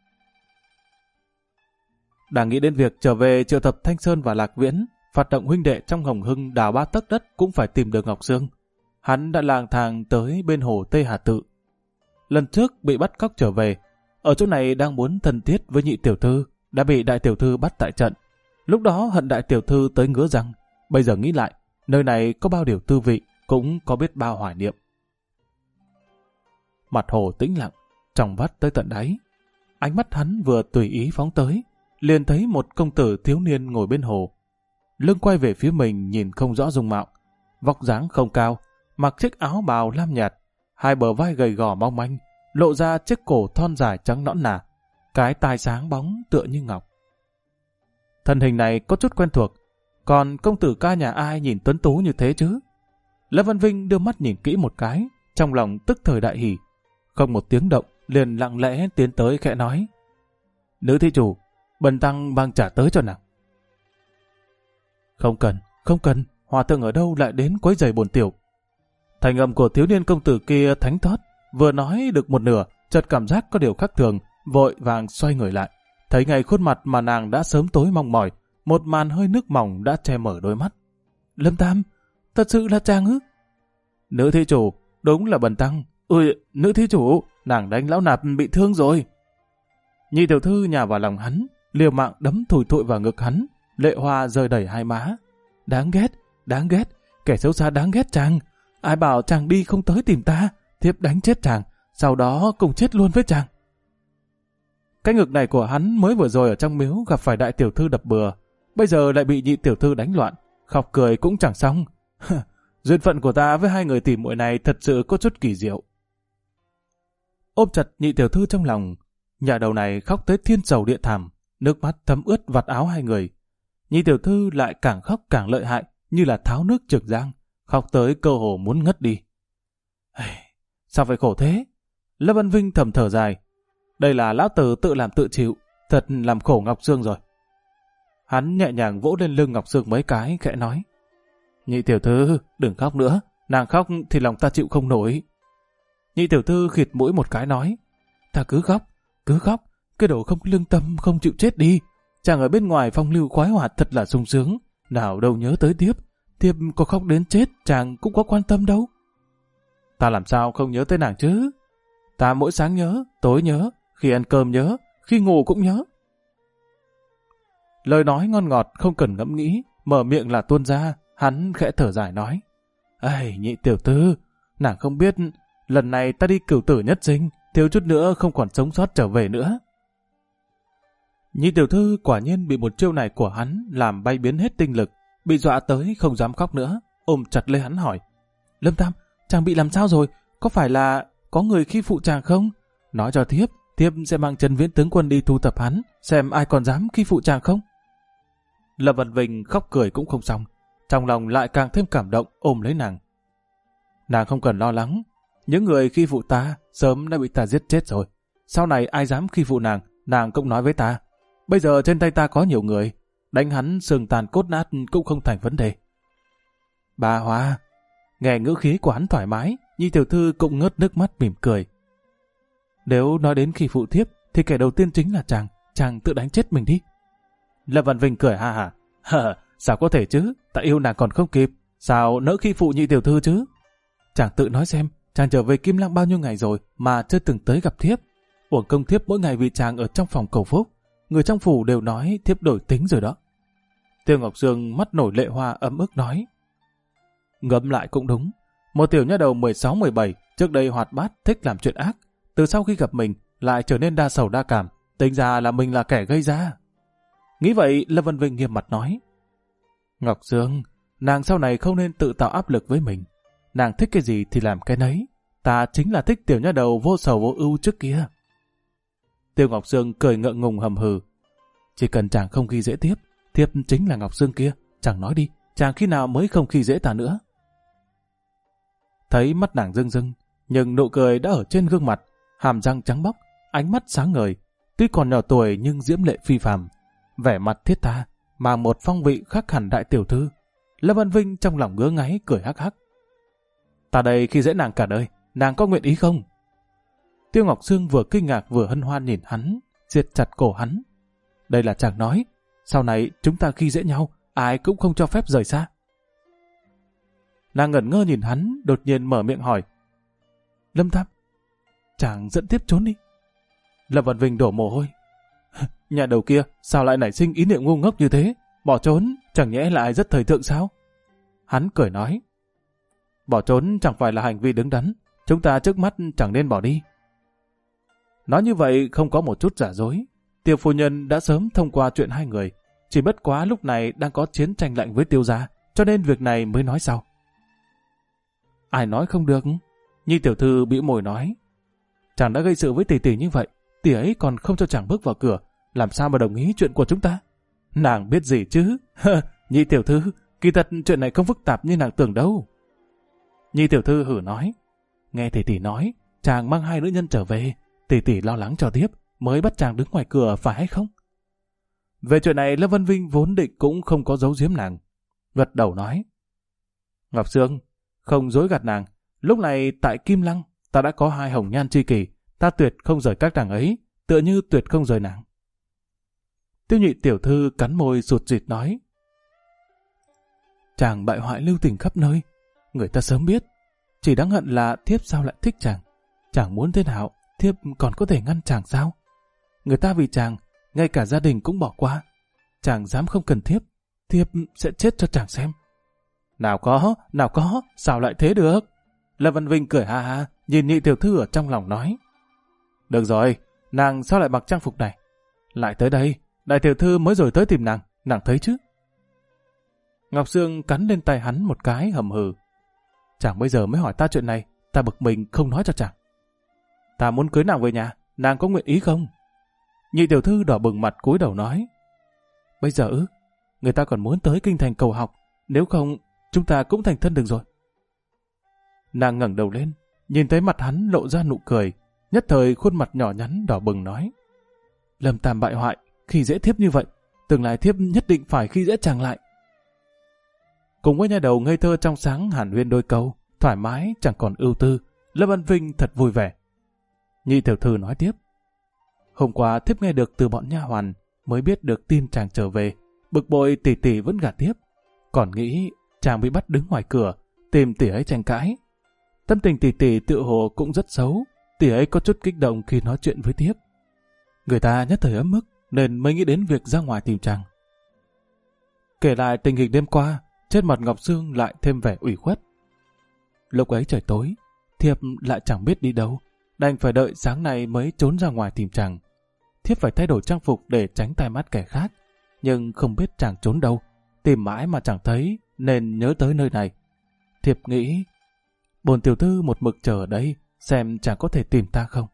Đang nghĩ đến việc trở về triệu tập Thanh Sơn và Lạc Viễn, phát động huynh đệ trong Hồng Hưng đào 3 tấc đất cũng phải tìm được Ngọc Sương. Hắn đã lang thang tới bên hồ Tê Hà Tự. Lần trước bị bắt cóc trở về, ở chỗ này đang muốn thân thiết với nhị tiểu thư, đã bị đại tiểu thư bắt tại trận. Lúc đó hận đại tiểu thư tới ngứa răng, bây giờ nghĩ lại, nơi này có bao điều tư vị, cũng có biết bao hoài niệm. Mặt hồ tĩnh lặng, trong vắt tới tận đáy. Ánh mắt hắn vừa tùy ý phóng tới, liền thấy một công tử thiếu niên ngồi bên hồ. Lưng quay về phía mình nhìn không rõ dung mạo, vóc dáng không cao, mặc chiếc áo bào lam nhạt, hai bờ vai gầy gò mong manh, lộ ra chiếc cổ thon dài trắng nõn nà, cái tai sáng bóng tựa như ngọc. Thân hình này có chút quen thuộc, còn công tử ca nhà ai nhìn tuấn tú như thế chứ? Lâm Văn Vinh đưa mắt nhìn kỹ một cái, trong lòng tức thời đại hỉ. Không một tiếng động, liền lặng lẽ tiến tới khẽ nói: Nữ thí chủ, bần tăng mang trả tới cho nàng. Không cần, hòa thượng ở đâu lại đến quấy rầy bổn tiểu. Thành âm của thiếu niên công tử kia thánh thót, vừa nói được một nửa, chợt cảm giác có điều khác thường, vội vàng xoay người lại. Thấy ngay khuôn mặt mà nàng đã sớm tối mong mỏi, một màn hơi nước mỏng đã che mở đôi mắt. Lâm Tam, thật sự là chàng ư? Nữ thí chủ, đúng là bần tăng. Ôi, nữ thí chủ, nàng đánh lão nạp bị thương rồi. Nhị tiểu thư nhào vào lòng hắn, liều mạng đấm thùi thụi vào ngực hắn, lệ hoa rơi đầy hai má. Đáng ghét, kẻ xấu xa đáng ghét chàng. Ai bảo chàng đi không tới tìm ta, thiếp đánh chết chàng, sau đó cùng chết luôn với chàng. Cái ngực này của hắn mới vừa rồi ở trong miếu gặp phải đại tiểu thư đập bừa, bây giờ lại bị nhị tiểu thư đánh loạn, khóc cười cũng chẳng xong. Duyên phận của ta với hai người tỉ muội này thật sự có chút kỳ diệu. Ôm chặt nhị tiểu thư trong lòng, nhà đầu này khóc tới thiên sầu địa thảm, nước mắt thấm ướt vạt áo hai người. Nhị tiểu thư lại càng khóc càng lợi hại, như là tháo nước Trường Giang, khóc tới cơ hồ muốn ngất đi. Sao phải khổ thế? Lâm Văn Vinh thầm thở dài. Đây là lão tử tự làm tự chịu, thật làm khổ Ngọc Sương rồi. Hắn nhẹ nhàng vỗ lên lưng Ngọc Sương mấy cái, khẽ nói: Nhị tiểu thư, đừng khóc nữa, nàng khóc thì lòng ta chịu không nổi. Nhị tiểu thư khịt mũi một cái nói: Ta cứ khóc, cái đồ không lương tâm không chịu chết đi. Chàng ở bên ngoài phong lưu khoái hoạt thật là sung sướng, nào đâu nhớ tới tiếp có khóc đến chết chàng cũng có quan tâm đâu. Ta làm sao không nhớ tới nàng chứ? Ta mỗi sáng nhớ, tối nhớ, khi ăn cơm nhớ, khi ngủ cũng nhớ. Lời nói ngon ngọt không cần ngẫm nghĩ, mở miệng là tuôn ra. Hắn khẽ thở dài nói: Nhị tiểu thư, nàng không biết, lần này ta đi cửu tử nhất sinh, thiếu chút nữa không còn sống sót trở về nữa. Nhị tiểu thư quả nhiên bị một chiêu này của hắn làm bay biến hết tinh lực, bị dọa tới không dám khóc nữa, ôm chặt lấy hắn hỏi: Lâm Tam, chàng bị làm sao rồi? Có phải là có người khi phụ chàng không? Nói cho thiếp sẽ mang Trần Viễn tướng quân đi thu thập hắn, xem ai còn dám khi phụ chàng không. Lâm Văn Vinh khóc cười cũng không xong, trong lòng lại càng thêm cảm động, ôm lấy nàng. Nàng không cần lo lắng, những người khi phụ ta sớm đã bị ta giết chết rồi. Sau này ai dám khi phụ nàng cũng nói với ta. Bây giờ trên tay ta có nhiều người, đánh hắn xương tàn cốt nát cũng không thành vấn đề. Bà Hoa, nghe ngữ khí của hắn thoải mái, Nhi tiểu thư cũng ngớt nước mắt mỉm cười. Nếu nói đến khi phụ thiếp, thì kẻ đầu tiên chính là chàng tự đánh chết mình đi. Lâm Văn Vinh cười ha ha. Sao có thể chứ, ta yêu nàng còn không kịp, sao nỡ khi phụ nhị tiểu thư chứ? Chàng tự nói xem, chàng trở về Kim Lăng bao nhiêu ngày rồi mà chưa từng tới gặp thiếp. Uổng công thiếp mỗi ngày vì chàng ở trong phòng cầu phúc, người trong phủ đều nói thiếp đổi tính rồi đó. Tiêu Ngọc Sương mắt nổi lệ hoa ấm ức nói: Ngẫm lại cũng đúng, một tiểu nha đầu 16-17 trước đây hoạt bát thích làm chuyện ác, từ sau khi gặp mình lại trở nên đa sầu đa cảm, tính ra là mình là kẻ gây ra. Nghĩ vậy, Lâm Văn Vinh nghiêm mặt nói: Ngọc Sương, nàng sau này không nên tự tạo áp lực với mình. Nàng thích cái gì thì làm cái nấy. Ta chính là thích tiểu nha đầu vô sầu vô ưu trước kia. Tiêu Ngọc Sương cười ngượng ngùng hầm hừ: Chỉ cần chàng không khi dễ tiếp, thiếp chính là Ngọc Sương kia. Chàng nói đi, chàng khi nào mới không khi dễ ta nữa? Thấy mắt nàng rưng rưng, nhưng nụ cười đã ở trên gương mặt, hàm răng trắng bóc, ánh mắt sáng ngời. Tuy còn nhỏ tuổi nhưng diễm lệ phi phàm, vẻ mặt thiết tha, mang một phong vị khác hẳn đại tiểu thư. Lâm Văn Vinh trong lòng ngứa ngáy cười hắc hắc: Ta đây khi dễ nàng cả đời, nàng có nguyện ý không? Tiêu Ngọc Sương vừa kinh ngạc vừa hân hoan nhìn hắn, siết chặt cổ hắn. Đây là chàng nói, sau này chúng ta khi dễ nhau, ai cũng không cho phép rời xa. Nàng ngẩn ngơ nhìn hắn, đột nhiên mở miệng hỏi: Lâm Tam, chàng dẫn tiếp trốn đi. Lâm Văn Vinh đổ mồ hôi. Nhà đầu kia sao lại nảy sinh ý niệm ngu ngốc như thế? Bỏ trốn chẳng nhẽ lại rất thời thượng sao? Hắn cười nói: Bỏ trốn chẳng phải là hành vi đứng đắn, chúng ta trước mắt chẳng nên bỏ đi. Nói như vậy không có một chút giả dối. Tiêu phu nhân đã sớm thông qua chuyện hai người, chỉ bất quá lúc này đang có chiến tranh lạnh với Tiêu gia, cho nên việc này mới nói sau. Ai nói không được? Nhi tiểu thư bĩu môi nói. Chàng đã gây sự với tỷ tỷ như vậy, tỷ ấy còn không cho chàng bước vào cửa, làm sao mà đồng ý chuyện của chúng ta? Nàng biết gì chứ? Nhi tiểu thư, kỳ thật chuyện này không phức tạp như nàng tưởng đâu. Nhi tiểu thư hử nói. Nghe tỷ tỷ nói, chàng mang hai nữ nhân trở về, tỷ tỷ lo lắng cho tiếp, mới bắt chàng đứng ngoài cửa phải hay không? Về chuyện này Lâm Văn Vinh vốn định cũng không có giấu giếm nàng. Gật đầu nói. Ngọc Sương, không dối gạt nàng, lúc này tại Kim Lăng, ta đã có hai hồng nhan tri kỷ, ta tuyệt không rời các nàng ấy, tựa như tuyệt không rời nàng. Tiêu Nhị tiểu thư cắn môi sụt sịt nói. Chàng bại hoại lưu tình khắp nơi, người ta sớm biết, chỉ đáng hận là thiếp sao lại thích chàng. Chàng muốn thế nào, thiếp còn có thể ngăn chàng sao? Người ta vì chàng, ngay cả gia đình cũng bỏ qua. Chàng dám không cần thiếp, thiếp sẽ chết cho chàng xem. Nào có, sao lại thế được? Lâm Văn Vinh cười ha ha, nhìn Nhị tiểu thư ở trong lòng nói. Được rồi, nàng sao lại mặc trang phục này? Lại tới đây, đại tiểu thư mới rồi tới tìm nàng thấy chứ? Ngọc Sương cắn lên tay hắn một cái hầm hừ. Chàng bây giờ mới hỏi ta chuyện này, ta bực mình không nói cho chàng. Ta muốn cưới nàng về nhà, nàng có nguyện ý không? Nhị tiểu thư đỏ bừng mặt cúi đầu nói. Bây giờ người ta còn muốn tới kinh thành cầu học, nếu không chúng ta cũng thành thân được rồi. Nàng ngẩng đầu lên, nhìn thấy mặt hắn lộ ra nụ cười, nhất thời khuôn mặt nhỏ nhắn đỏ bừng nói. Lâm Tam bại hoại, khi dễ thiếp như vậy, tương lai thiếp nhất định phải khi dễ chàng lại. Cùng với nha đầu ngây thơ trong sáng hàn huyên đôi câu, thoải mái chẳng còn ưu tư, Lâm Văn Vinh thật vui vẻ. Nhị tiểu thư nói tiếp. Hôm qua thiếp nghe được từ bọn nha hoàn, mới biết được tin chàng trở về, bực bội tỷ tỷ vẫn gạt tiếp, còn nghĩ chàng bị bắt đứng ngoài cửa, tìm tỷ ấy tranh cãi. Tâm tình tỷ tỷ tự hồ cũng rất xấu, tỷ ấy có chút kích động khi nói chuyện với tiếp. Người ta nhất thời ấm ức nên mới nghĩ đến việc ra ngoài tìm chàng. Kể lại tình hình đêm qua, trên mặt Ngọc Sương lại thêm vẻ ủy khuất. Lúc ấy trời tối, thiếp lại chẳng biết đi đâu, đành phải đợi sáng nay mới trốn ra ngoài tìm chàng. Thiếp phải thay đổi trang phục để tránh tai mắt kẻ khác, nhưng không biết chàng trốn đâu, tìm mãi mà chẳng thấy nên nhớ tới nơi này. Thiếp nghĩ, bổn tiểu thư một mực chờ ở đây, xem chàng có thể tìm ta không.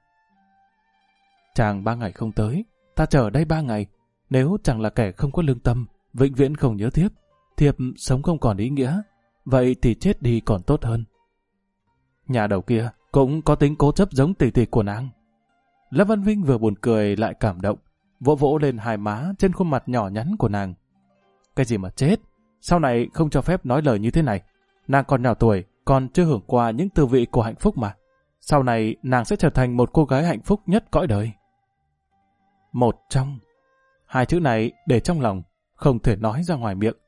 Chàng 3 ngày không tới, ta chờ ở đây 3 ngày, nếu chàng là kẻ không có lương tâm, vĩnh viễn không nhớ thiếp, thiếp sống không còn ý nghĩa, vậy thì chết đi còn tốt hơn. Nhà đầu kia cũng có tính cố chấp giống tỷ tỷ của nàng. Lâm Văn Vinh vừa buồn cười lại cảm động, vỗ vỗ lên hai má trên khuôn mặt nhỏ nhắn của nàng. Cái gì mà chết, sau này không cho phép nói lời như thế này. Nàng còn nhỏ tuổi, còn chưa hưởng qua những tư vị của hạnh phúc mà. Sau này nàng sẽ trở thành một cô gái hạnh phúc nhất cõi đời. Một trong, hai chữ này để trong lòng, không thể nói ra ngoài miệng.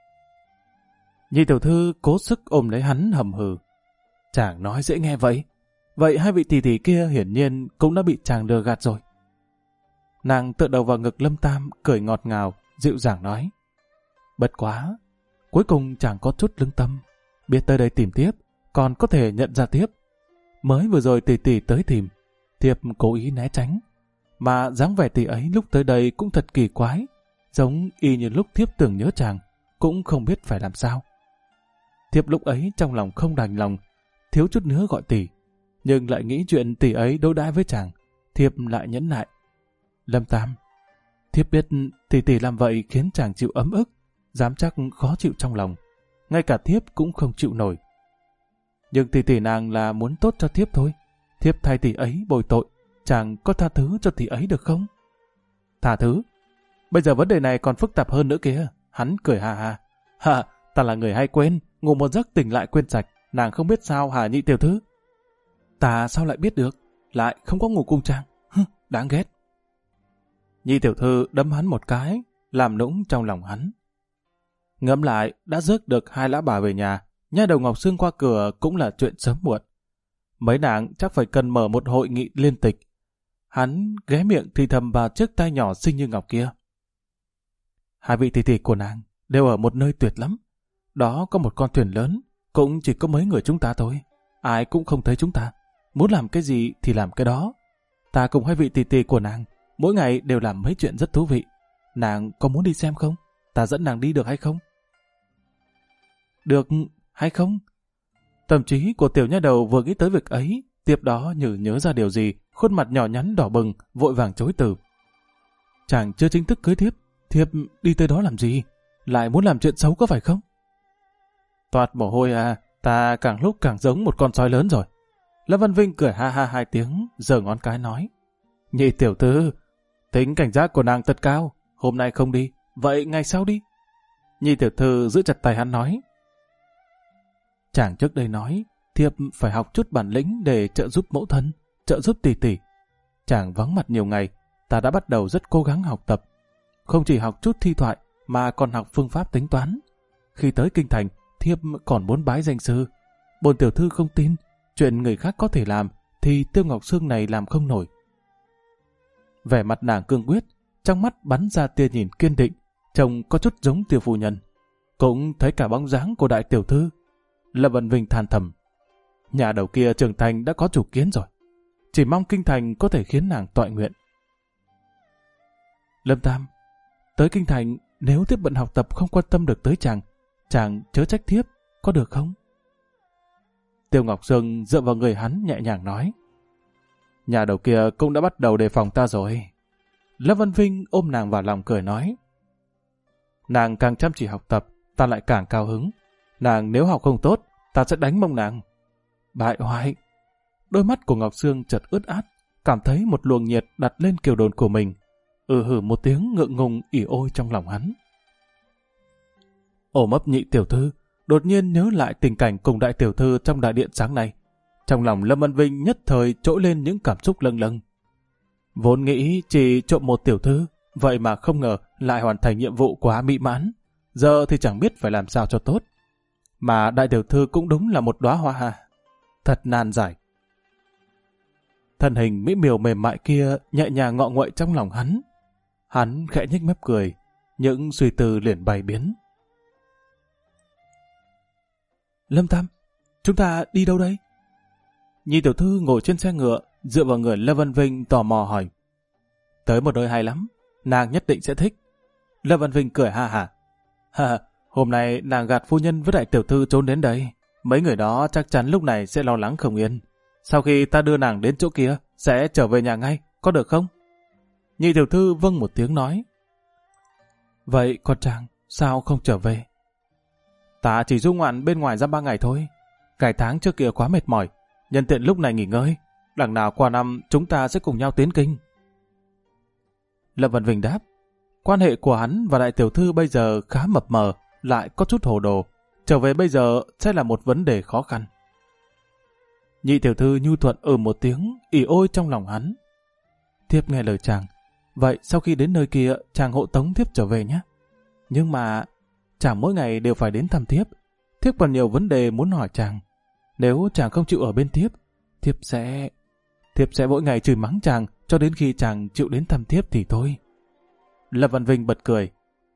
Nhị tiểu thư cố sức ôm lấy hắn hầm hừ. Chàng nói dễ nghe vậy. Vậy hai vị tỷ tỷ kia hiển nhiên cũng đã bị chàng lừa gạt rồi. Nàng tựa đầu vào ngực Lâm Tam, cười ngọt ngào, dịu dàng nói. Bất quá, cuối cùng chàng có chút lương tâm, biết tới đây tìm tiếp, còn có thể nhận ra tiếp. Mới vừa rồi tỷ tỷ tới tìm, thiếp cố ý né tránh, mà dáng vẻ tỷ ấy lúc tới đây cũng thật kỳ quái, giống y như lúc thiếp tưởng nhớ chàng, cũng không biết phải làm sao. Thiếp lúc ấy trong lòng không đành lòng, thiếu chút nữa gọi tỷ, nhưng lại nghĩ chuyện tỷ ấy đối đãi với chàng, thiếp lại nhẫn nại. Lâm Tam, thiếp biết tỷ làm vậy khiến chàng chịu ấm ức, dám chắc khó chịu trong lòng, ngay cả thiếp cũng không chịu nổi. Nhưng tỷ nàng là muốn tốt cho thiếp thôi, thiếp thay tỷ ấy bồi tội, chàng có tha thứ cho tỷ ấy được không? Tha thứ? Bây giờ vấn đề này còn phức tạp hơn nữa kìa. Hắn cười ha ha. Ha, ta là người hay quên, ngủ một giấc tỉnh lại quên sạch, nàng không biết sao hả nhị tiểu thư? Ta sao lại biết được, lại không có ngủ cung trang, đáng ghét. Nhị tiểu thư đấm hắn một cái, làm nũng trong lòng hắn. Ngẫm lại, đã rước được hai lão bà về nhà, nha đầu Ngọc Sương qua cửa cũng là chuyện sớm muộn. Mấy nàng chắc phải cần mở một hội nghị liên tịch. Hắn ghé miệng thì thầm vào chiếc tay nhỏ xinh như ngọc kia. Hai vị tỷ tỷ của nàng đều ở một nơi tuyệt lắm. Đó có một con thuyền lớn, cũng chỉ có mấy người chúng ta thôi. Ai cũng không thấy chúng ta. Muốn làm cái gì thì làm cái đó. Ta cùng hai vị tỷ tỷ của nàng mỗi ngày đều làm mấy chuyện rất thú vị. Nàng có muốn đi xem không? Ta dẫn nàng đi được hay không? Được hay không? Tâm trí của tiểu nha đầu vừa nghĩ tới việc ấy, tiếp đó như nhớ ra điều gì, khuôn mặt nhỏ nhắn đỏ bừng, vội vàng chối từ. Chàng chưa chính thức cưới thiếp, thiếp đi tới đó làm gì? Lại muốn làm chuyện xấu có phải không? Toát mồ hôi à, ta càng lúc càng giống một con sói lớn rồi. Lâm Văn Vinh cười ha ha 2 tiếng, giơ ngón cái nói. Nhị tiểu thư, tính cảnh giác của nàng thật cao, hôm nay không đi, vậy ngày sau đi. Nhị tiểu thư giữ chặt tay hắn nói. Chàng trước đây nói, thiếp phải học chút bản lĩnh để trợ giúp mẫu thân, trợ giúp tỷ tỷ. Chàng vắng mặt nhiều ngày, ta đã bắt đầu rất cố gắng học tập. Không chỉ học chút thi thoại, mà còn học phương pháp tính toán. Khi tới kinh thành, thiếp còn muốn bái danh sư. Bổn tiểu thư không tin, chuyện người khác có thể làm, thì Tiêu Ngọc Sương này làm không nổi. Vẻ mặt nàng cương quyết, trong mắt bắn ra tia nhìn kiên định, trông có chút giống Tiêu phu nhân. Cũng thấy cả bóng dáng của đại tiểu thư. Lâm Văn Vinh than thầm. Nhà đầu kia trưởng thành đã có chủ kiến rồi. Chỉ mong kinh thành có thể khiến nàng toại nguyện. Lâm Tam, tới kinh thành, nếu tiếp bận học tập không quan tâm được tới chàng chớ trách thiếp, có được không? Tiêu Ngọc Sương dựa vào người hắn nhẹ nhàng nói. Nhà đầu kia cũng đã bắt đầu đề phòng ta rồi. Lâm Văn Vinh ôm nàng vào lòng cười nói. Nàng càng chăm chỉ học tập, ta lại càng cao hứng. Nàng nếu học không tốt, ta sẽ đánh mông nàng. Bại hoại. Đôi mắt của Ngọc Sương chợt ướt át, cảm thấy một luồng nhiệt đặt lên kiều đồn của mình. Hử một tiếng ngượng ngùng ỉ ôi trong lòng hắn. Ôm ấp nhị tiểu thư, đột nhiên nhớ lại tình cảnh cùng đại tiểu thư trong đại điện sáng nay. Trong lòng Lâm Văn Vinh nhất thời trỗi lên những cảm xúc lâng lâng. Vốn nghĩ chỉ trộm một tiểu thư, vậy mà không ngờ lại hoàn thành nhiệm vụ quá mỹ mãn. Giờ thì chẳng biết phải làm sao cho tốt. Mà đại tiểu thư cũng đúng là một đóa hoa hà. Thật nan giải. Thân hình mỹ miều mềm mại kia nhẹ nhàng ngọ nguậy trong lòng hắn. Hắn khẽ nhếch mép cười, những suy tư liền bay biến. Lâm Tam, chúng ta đi đâu đây? Nhi tiểu thư ngồi trên xe ngựa, dựa vào người Lâm Văn Vinh tò mò hỏi. Tới một nơi hay lắm, nàng nhất định sẽ thích. Lâm Văn Vinh cười ha hả. Ha, hôm nay nàng gạt phu nhân với đại tiểu thư trốn đến đây. Mấy người đó chắc chắn lúc này sẽ lo lắng không yên. Sau khi ta đưa nàng đến chỗ kia, sẽ trở về nhà ngay, có được không? Nhị tiểu thư vâng một tiếng nói. Vậy con chàng, sao không trở về? Ta chỉ du ngoạn bên ngoài ra 3 ngày thôi. Cái tháng trước kia quá mệt mỏi, nhân tiện lúc này nghỉ ngơi. Đằng nào qua năm chúng ta sẽ cùng nhau tiến kinh. Lâm Văn Vinh đáp. Quan hệ của hắn và đại tiểu thư bây giờ khá mập mờ, lại có chút hồ đồ. Trở về bây giờ sẽ là một vấn đề khó khăn. Nhị tiểu thư nhu thuận một tiếng, ỉ ôi trong lòng hắn. Thiếp nghe lời chàng. Vậy sau khi đến nơi kia, chàng hộ tống thiếp trở về nhé. Nhưng mà chàng mỗi ngày đều phải đến thăm thiếp. Thiếp còn nhiều vấn đề muốn hỏi chàng. Nếu chàng không chịu ở bên thiếp, thiếp sẽ mỗi ngày chửi mắng chàng cho đến khi chàng chịu đến thăm thiếp thì thôi. Lâm Văn Vinh bật cười.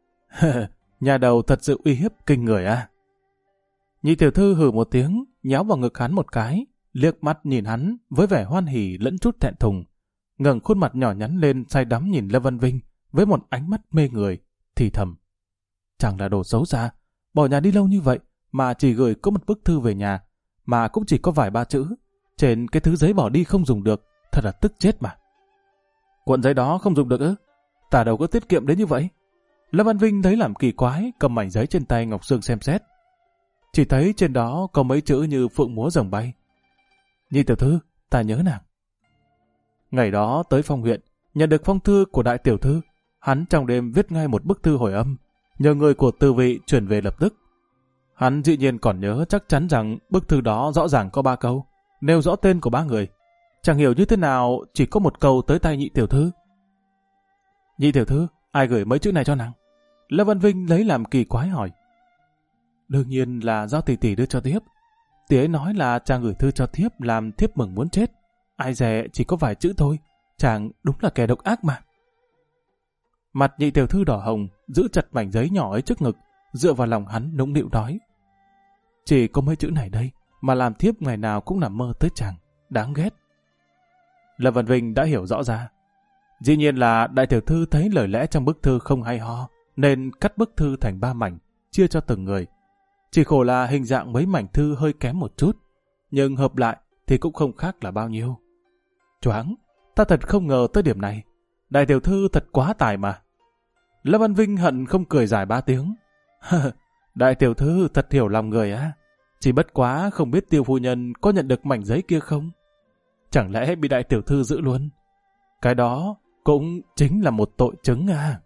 Nhà đầu thật sự uy hiếp kinh người à? Nhị tiểu thư hừ một tiếng, nhéo vào ngực hắn một cái, liếc mắt nhìn hắn với vẻ hoan hỉ lẫn chút thẹn thùng, ngẩng khuôn mặt nhỏ nhắn lên say đắm nhìn Lâm Văn Vinh với một ánh mắt mê người, thì thầm. Chẳng là đồ xấu xa, bỏ nhà đi lâu như vậy mà chỉ gửi có một bức thư về nhà, mà cũng chỉ có vài 3 chữ. Trên cái thứ giấy bỏ đi không dùng được, thật là tức chết mà. Cuộn giấy đó không dùng được ư? Ta đâu có tiết kiệm đến như vậy. Lâm Văn Vinh thấy làm kỳ quái, cầm mảnh giấy trên tay Ngọc Sương xem xét. Chỉ thấy trên đó có mấy chữ như phượng múa rồng bay. Nhị tiểu thư, ta nhớ nàng. Ngày đó tới Phong huyện, nhận được phong thư của đại tiểu thư, hắn trong đêm viết ngay một bức thư hồi âm, nhờ người của tư vị chuyển về lập tức. Hắn dĩ nhiên còn nhớ chắc chắn rằng bức thư đó rõ ràng có 3 câu, nêu rõ tên của 3 người. Chẳng hiểu như thế nào chỉ có một câu tới tay nhị tiểu thư. Nhị tiểu thư, ai gửi mấy chữ này cho nàng? Lâm Văn Vinh lấy làm kỳ quái hỏi. Đương nhiên là do tỷ tỷ đưa cho thiếp. Tỷ ấy nói là chàng gửi thư cho thiếp làm thiếp mừng muốn chết. Ai dè chỉ có vài chữ thôi, chàng đúng là kẻ độc ác mà. Mặt nhị tiểu thư đỏ hồng, giữ chặt mảnh giấy nhỏ ấy trước ngực, dựa vào lòng hắn nũng nịu nói. Chỉ có mấy chữ này đây mà làm thiếp ngày nào cũng nằm mơ tới chàng, đáng ghét. Lâm Văn Vinh đã hiểu rõ ra. Dĩ nhiên là đại tiểu thư thấy lời lẽ trong bức thư không hay ho, nên cắt bức thư thành 3 mảnh, chia cho từng người. Chỉ khổ là hình dạng mấy mảnh thư hơi kém một chút, nhưng hợp lại thì cũng không khác là bao nhiêu. Choáng, ta thật không ngờ tới điểm này. Đại tiểu thư thật quá tài mà. Lâm Văn Vinh hận không cười dài 3 tiếng. Đại tiểu thư thật hiểu lòng người á. Chỉ bất quá không biết Tiêu phu nhân có nhận được mảnh giấy kia không? Chẳng lẽ bị đại tiểu thư giữ luôn? Cái đó cũng chính là một tội chứng à.